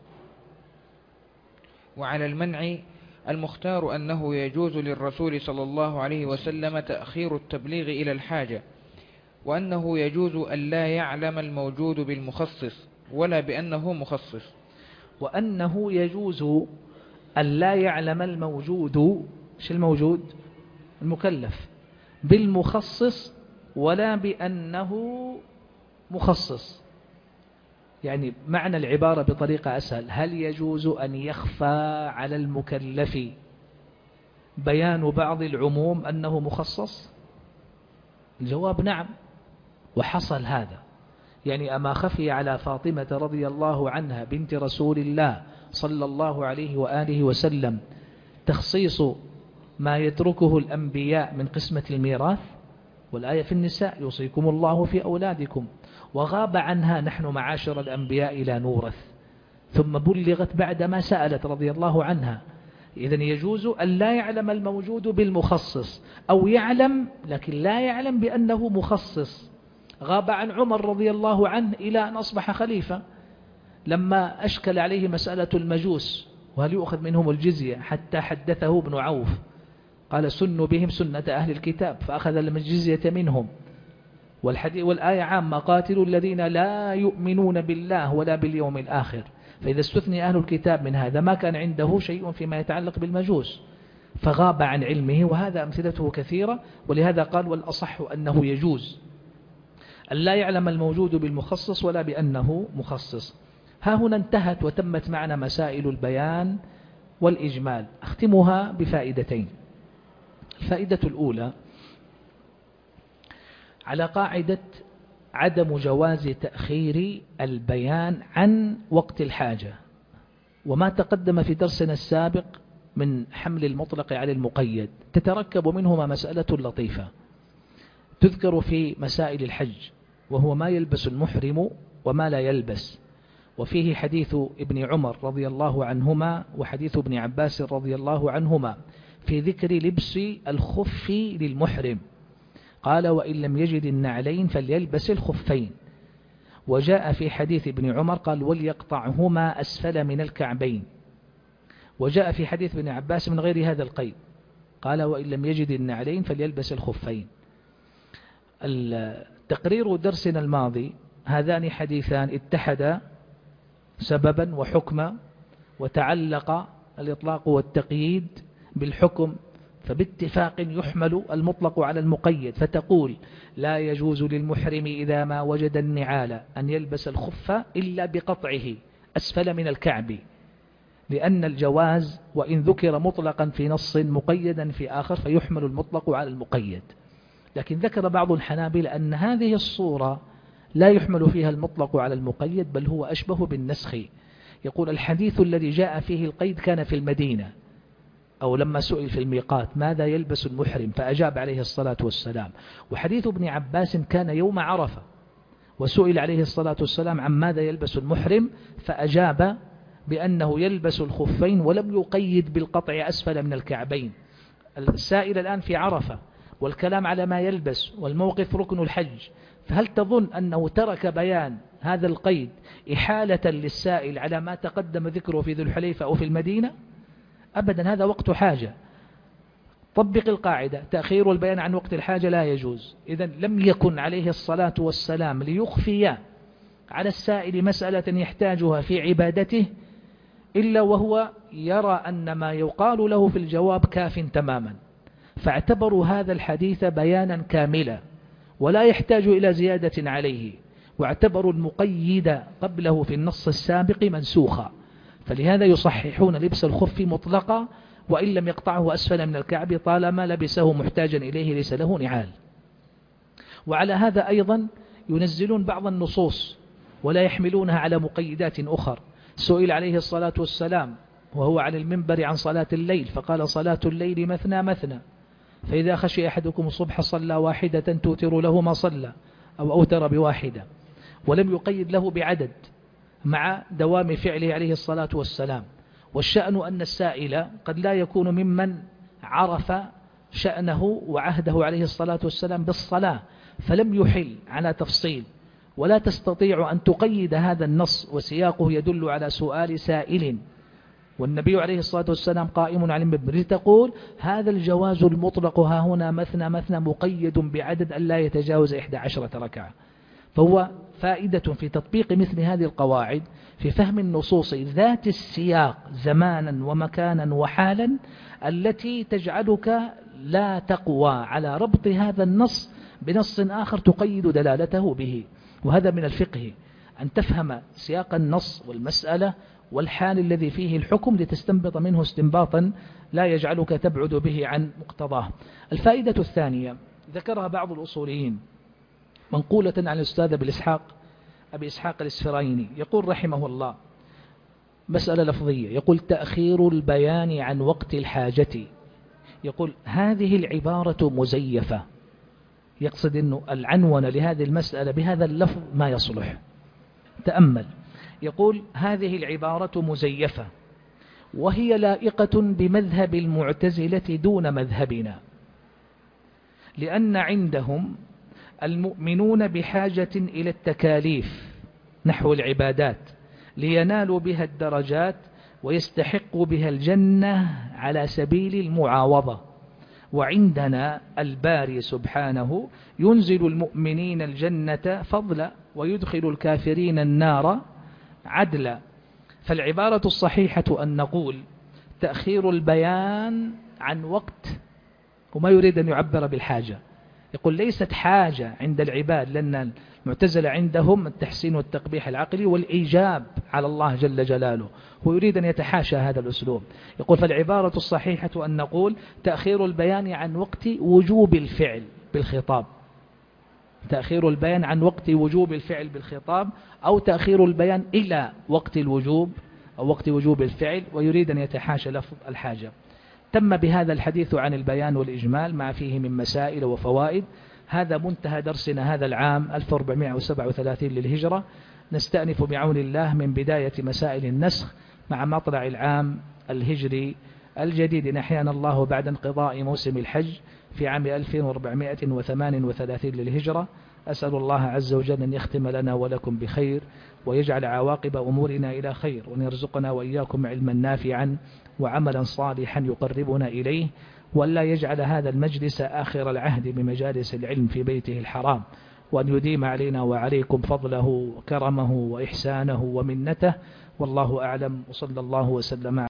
وعلى المنع المختار أنه يجوز للرسول صلى الله عليه وسلم تأخير التبليغ إلى الحاجة، وأنه يجوز أن لا يعلم الموجود بالمخصص ولا بأنه مخصص. وأنه يجوز أن لا يعلم الموجود، شو الموجود؟ المكلف، بالمخصص ولا بأنه مخصص. يعني معنى العبارة بطريقة أسهل، هل يجوز أن يخفى على المكلف بيان بعض العموم أنه مخصص؟ الجواب نعم، وحصل هذا. يعني أما خفي على فاطمة رضي الله عنها بنت رسول الله صلى الله عليه وآله وسلم تخصيص ما يتركه الأنبياء من قسمة الميراث، والآية في النساء يوصيكم الله في أولادكم، وغاب عنها نحن معاشر الأنبياء لا نورث، ثم بلغت بعدما سألت رضي الله عنها. إذن يجوز أن لا يعلم الموجود بالمخصص، أو يعلم لكن لا يعلم بأنه مخصص. غاب عن عمر رضي الله عنه إلى أن أصبح خليفة، لما أشكل عليه مسألة المجوس وهل يؤخذ منهم الجزية، حتى حدثه ابن عوف قال سنوا بهم سنة أهل الكتاب، فأخذ الجزية منهم. والآية عامة قاتلوا الذين لا يؤمنون بالله ولا باليوم الآخر. فإذا استثني أهل الكتاب من هذا ما كان عنده شيء فيما يتعلق بالمجوس، فغاب عن علمه، وهذا أمثلته كثيرة. ولهذا قال والأصح أنه يجوز أن لا يعلم الموجود بالمخصص ولا بأنه مخصص. ها هنا انتهت وتمت معنا مسائل البيان والإجمال. أختمها بفائدتين. الفائدة الأولى على قاعدة عدم جواز تأخير البيان عن وقت الحاجة، وما تقدم في درسنا السابق من حمل المطلق على المقيد، تتركب منهما مسألة لطيفة تذكر في مسائل الحج، وهو ما يلبس المحرم وما لا يلبس. وفيه حديث ابن عمر رضي الله عنهما وحديث ابن عباس رضي الله عنهما في ذكر لبس الخف للمحرم، قال وإن لم يجد النعلين فليلبس الخفين. وجاء في حديث ابن عمر قال وليقطعهما أسفل من الكعبين. وجاء في حديث ابن عباس من غير هذا القيد، قال وإن لم يجد النعلين فليلبس الخفين. تقرير درسنا الماضي هذان حديثان اتحدا سببا وحكما، وتعلق الإطلاق والتقييد بالحكم، فباتفاق يحمل المطلق على المقيد، فتقول لا يجوز للمحرم إذا ما وجد النعال أن يلبس الخف إلا بقطعه أسفل من الكعب، لأن الجواز وإن ذكر مطلقا في نص مقيدا في آخر فيحمل المطلق على المقيد. لكن ذكر بعض الحنابلة أن هذه الصورة لا يحمل فيها المطلق على المقيد، بل هو أشبه بالنسخ. يقول الحديث الذي جاء فيه القيد كان في المدينة، أو لما سئل في الميقات ماذا يلبس المحرم فأجاب عليه الصلاة والسلام. وحديث ابن عباس كان يوم عرفة، وسئل عليه الصلاة والسلام عن ماذا يلبس المحرم فأجاب بأنه يلبس الخفين، ولم يقيد بالقطع أسفل من الكعبين. السائل الآن في عرفة والكلام على ما يلبس، والموقف ركن الحج، فهل تظن أنه ترك بيان هذا القيد إحالة للسائل على ما تقدم ذكره في ذو الحليفة أو في المدينة؟ أبدا، هذا وقت حاجة. طبق القاعدة، تأخير البيان عن وقت الحاجة لا يجوز. إذن لم يكن عليه الصلاة والسلام ليخفي على السائل مسألة يحتاجها في عبادته إلا وهو يرى أن ما يقال له في الجواب كاف تماما، فاعتبروا هذا الحديث بيانا كاملا ولا يحتاج إلى زيادة عليه، واعتبروا المقيد قبله في النص السابق منسوخا، فلهذا يصححون لبس الخف مطلقا وإن لم يقطعه أسفل من الكعب طالما لبسه محتاجا إليه ليس له نعال. وعلى هذا أيضا ينزلون بعض النصوص ولا يحملونها على مقيدات أخر. سئل عليه الصلاة والسلام وهو على المنبر عن صلاة الليل فقال صلاة الليل مثنى مثنى، فإذا خشي أحدكم الصبح صلى واحدة توتر له ما صلى، أو أوتر بواحدة، ولم يقيد له بعدد مع دوام فعله عليه الصلاة والسلام. والشأن أن السائل قد لا يكون ممن عرف شأنه وعهده عليه الصلاة والسلام بالصلاة، فلم يحل على تفصيل، ولا تستطيع أن تقيد هذا النص وسياقه يدل على سؤال سائل والنبي عليه الصلاة والسلام قائم على المنبر تقول هذا الجواز المطلق ها هنا مثنى مثنى مقيد بعدد أن لا يتجاوز 11 ركعة. فهو فائدة في تطبيق مثل هذه القواعد في فهم النصوص ذات السياق زمانا ومكانا وحالا، التي تجعلك لا تقوى على ربط هذا النص بنص آخر تقيد دلالته به. وهذا من الفقه أن تفهم سياق النص والمسألة والحال الذي فيه الحكم لتستنبط منه استنباطا لا يجعلك تبعد به عن مقتضاه. الفائدة الثانية ذكرها بعض الأصوليين منقولة عن الأستاذ أبي إسحاق الإسفرايني، يقول رحمه الله مسألة لفظية، يقول تأخير البيان عن وقت الحاجة يقول هذه العبارة مزيفة، يقصد أنه العنون لهذه المسألة بهذا اللفظ ما يصلح. تأمل، يقول هذه العبارة مزيفة وهي لائقة بمذهب المعتزلة دون مذهبنا، لأن عندهم المؤمنون بحاجة إلى التكاليف نحو العبادات لينالوا بها الدرجات ويستحقوا بها الجنة على سبيل المعاوضة، وعندنا الباري سبحانه ينزل المؤمنين الجنة فضلا ويدخل الكافرين النار عدلا. فالعبارة الصحيحة أن نقول تأخير البيان عن وقت، وما يريد أن يعبر بالحاجة، يقول ليست حاجة عند العباد، لأن المعتزلة عندهم التحسين والتقبيح العقلي والإيجاب على الله جل جلاله، هو يريد أن يتحاشى هذا الأسلوب. يقول فالعبارة الصحيحة أن نقول تأخير البيان عن وقت وجوب الفعل بالخطاب، تأخير البيان عن وقت وجوب الفعل بالخطاب، أو تأخير البيان إلى وقت الوجوب أو وقت وجوب الفعل، ويريد أن يتحاشى لفظ الحاجة. تم بهذا الحديث عن البيان والإجمال ما فيه من مسائل وفوائد. هذا منتهى درسنا هذا العام 1437 للهجرة. نستأنف بعون الله من بداية مسائل النسخ مع مطلع العام الهجري الجديد، نحيانا الله بعد انقضاء موسم الحج في عام 1438 للهجرة. أسأل الله عز وجل أن يختم لنا ولكم بخير، ويجعل عواقب أمورنا إلى خير، وأن يرزقنا وإياكم علما نافعا وعملا صالحا يقربنا إليه، ولا يجعل هذا المجلس آخر العهد بمجالس العلم في بيته الحرام، وأن يديم علينا وعليكم فضله وكرمه وإحسانه ومنته. والله أعلم، وصلى الله وسلم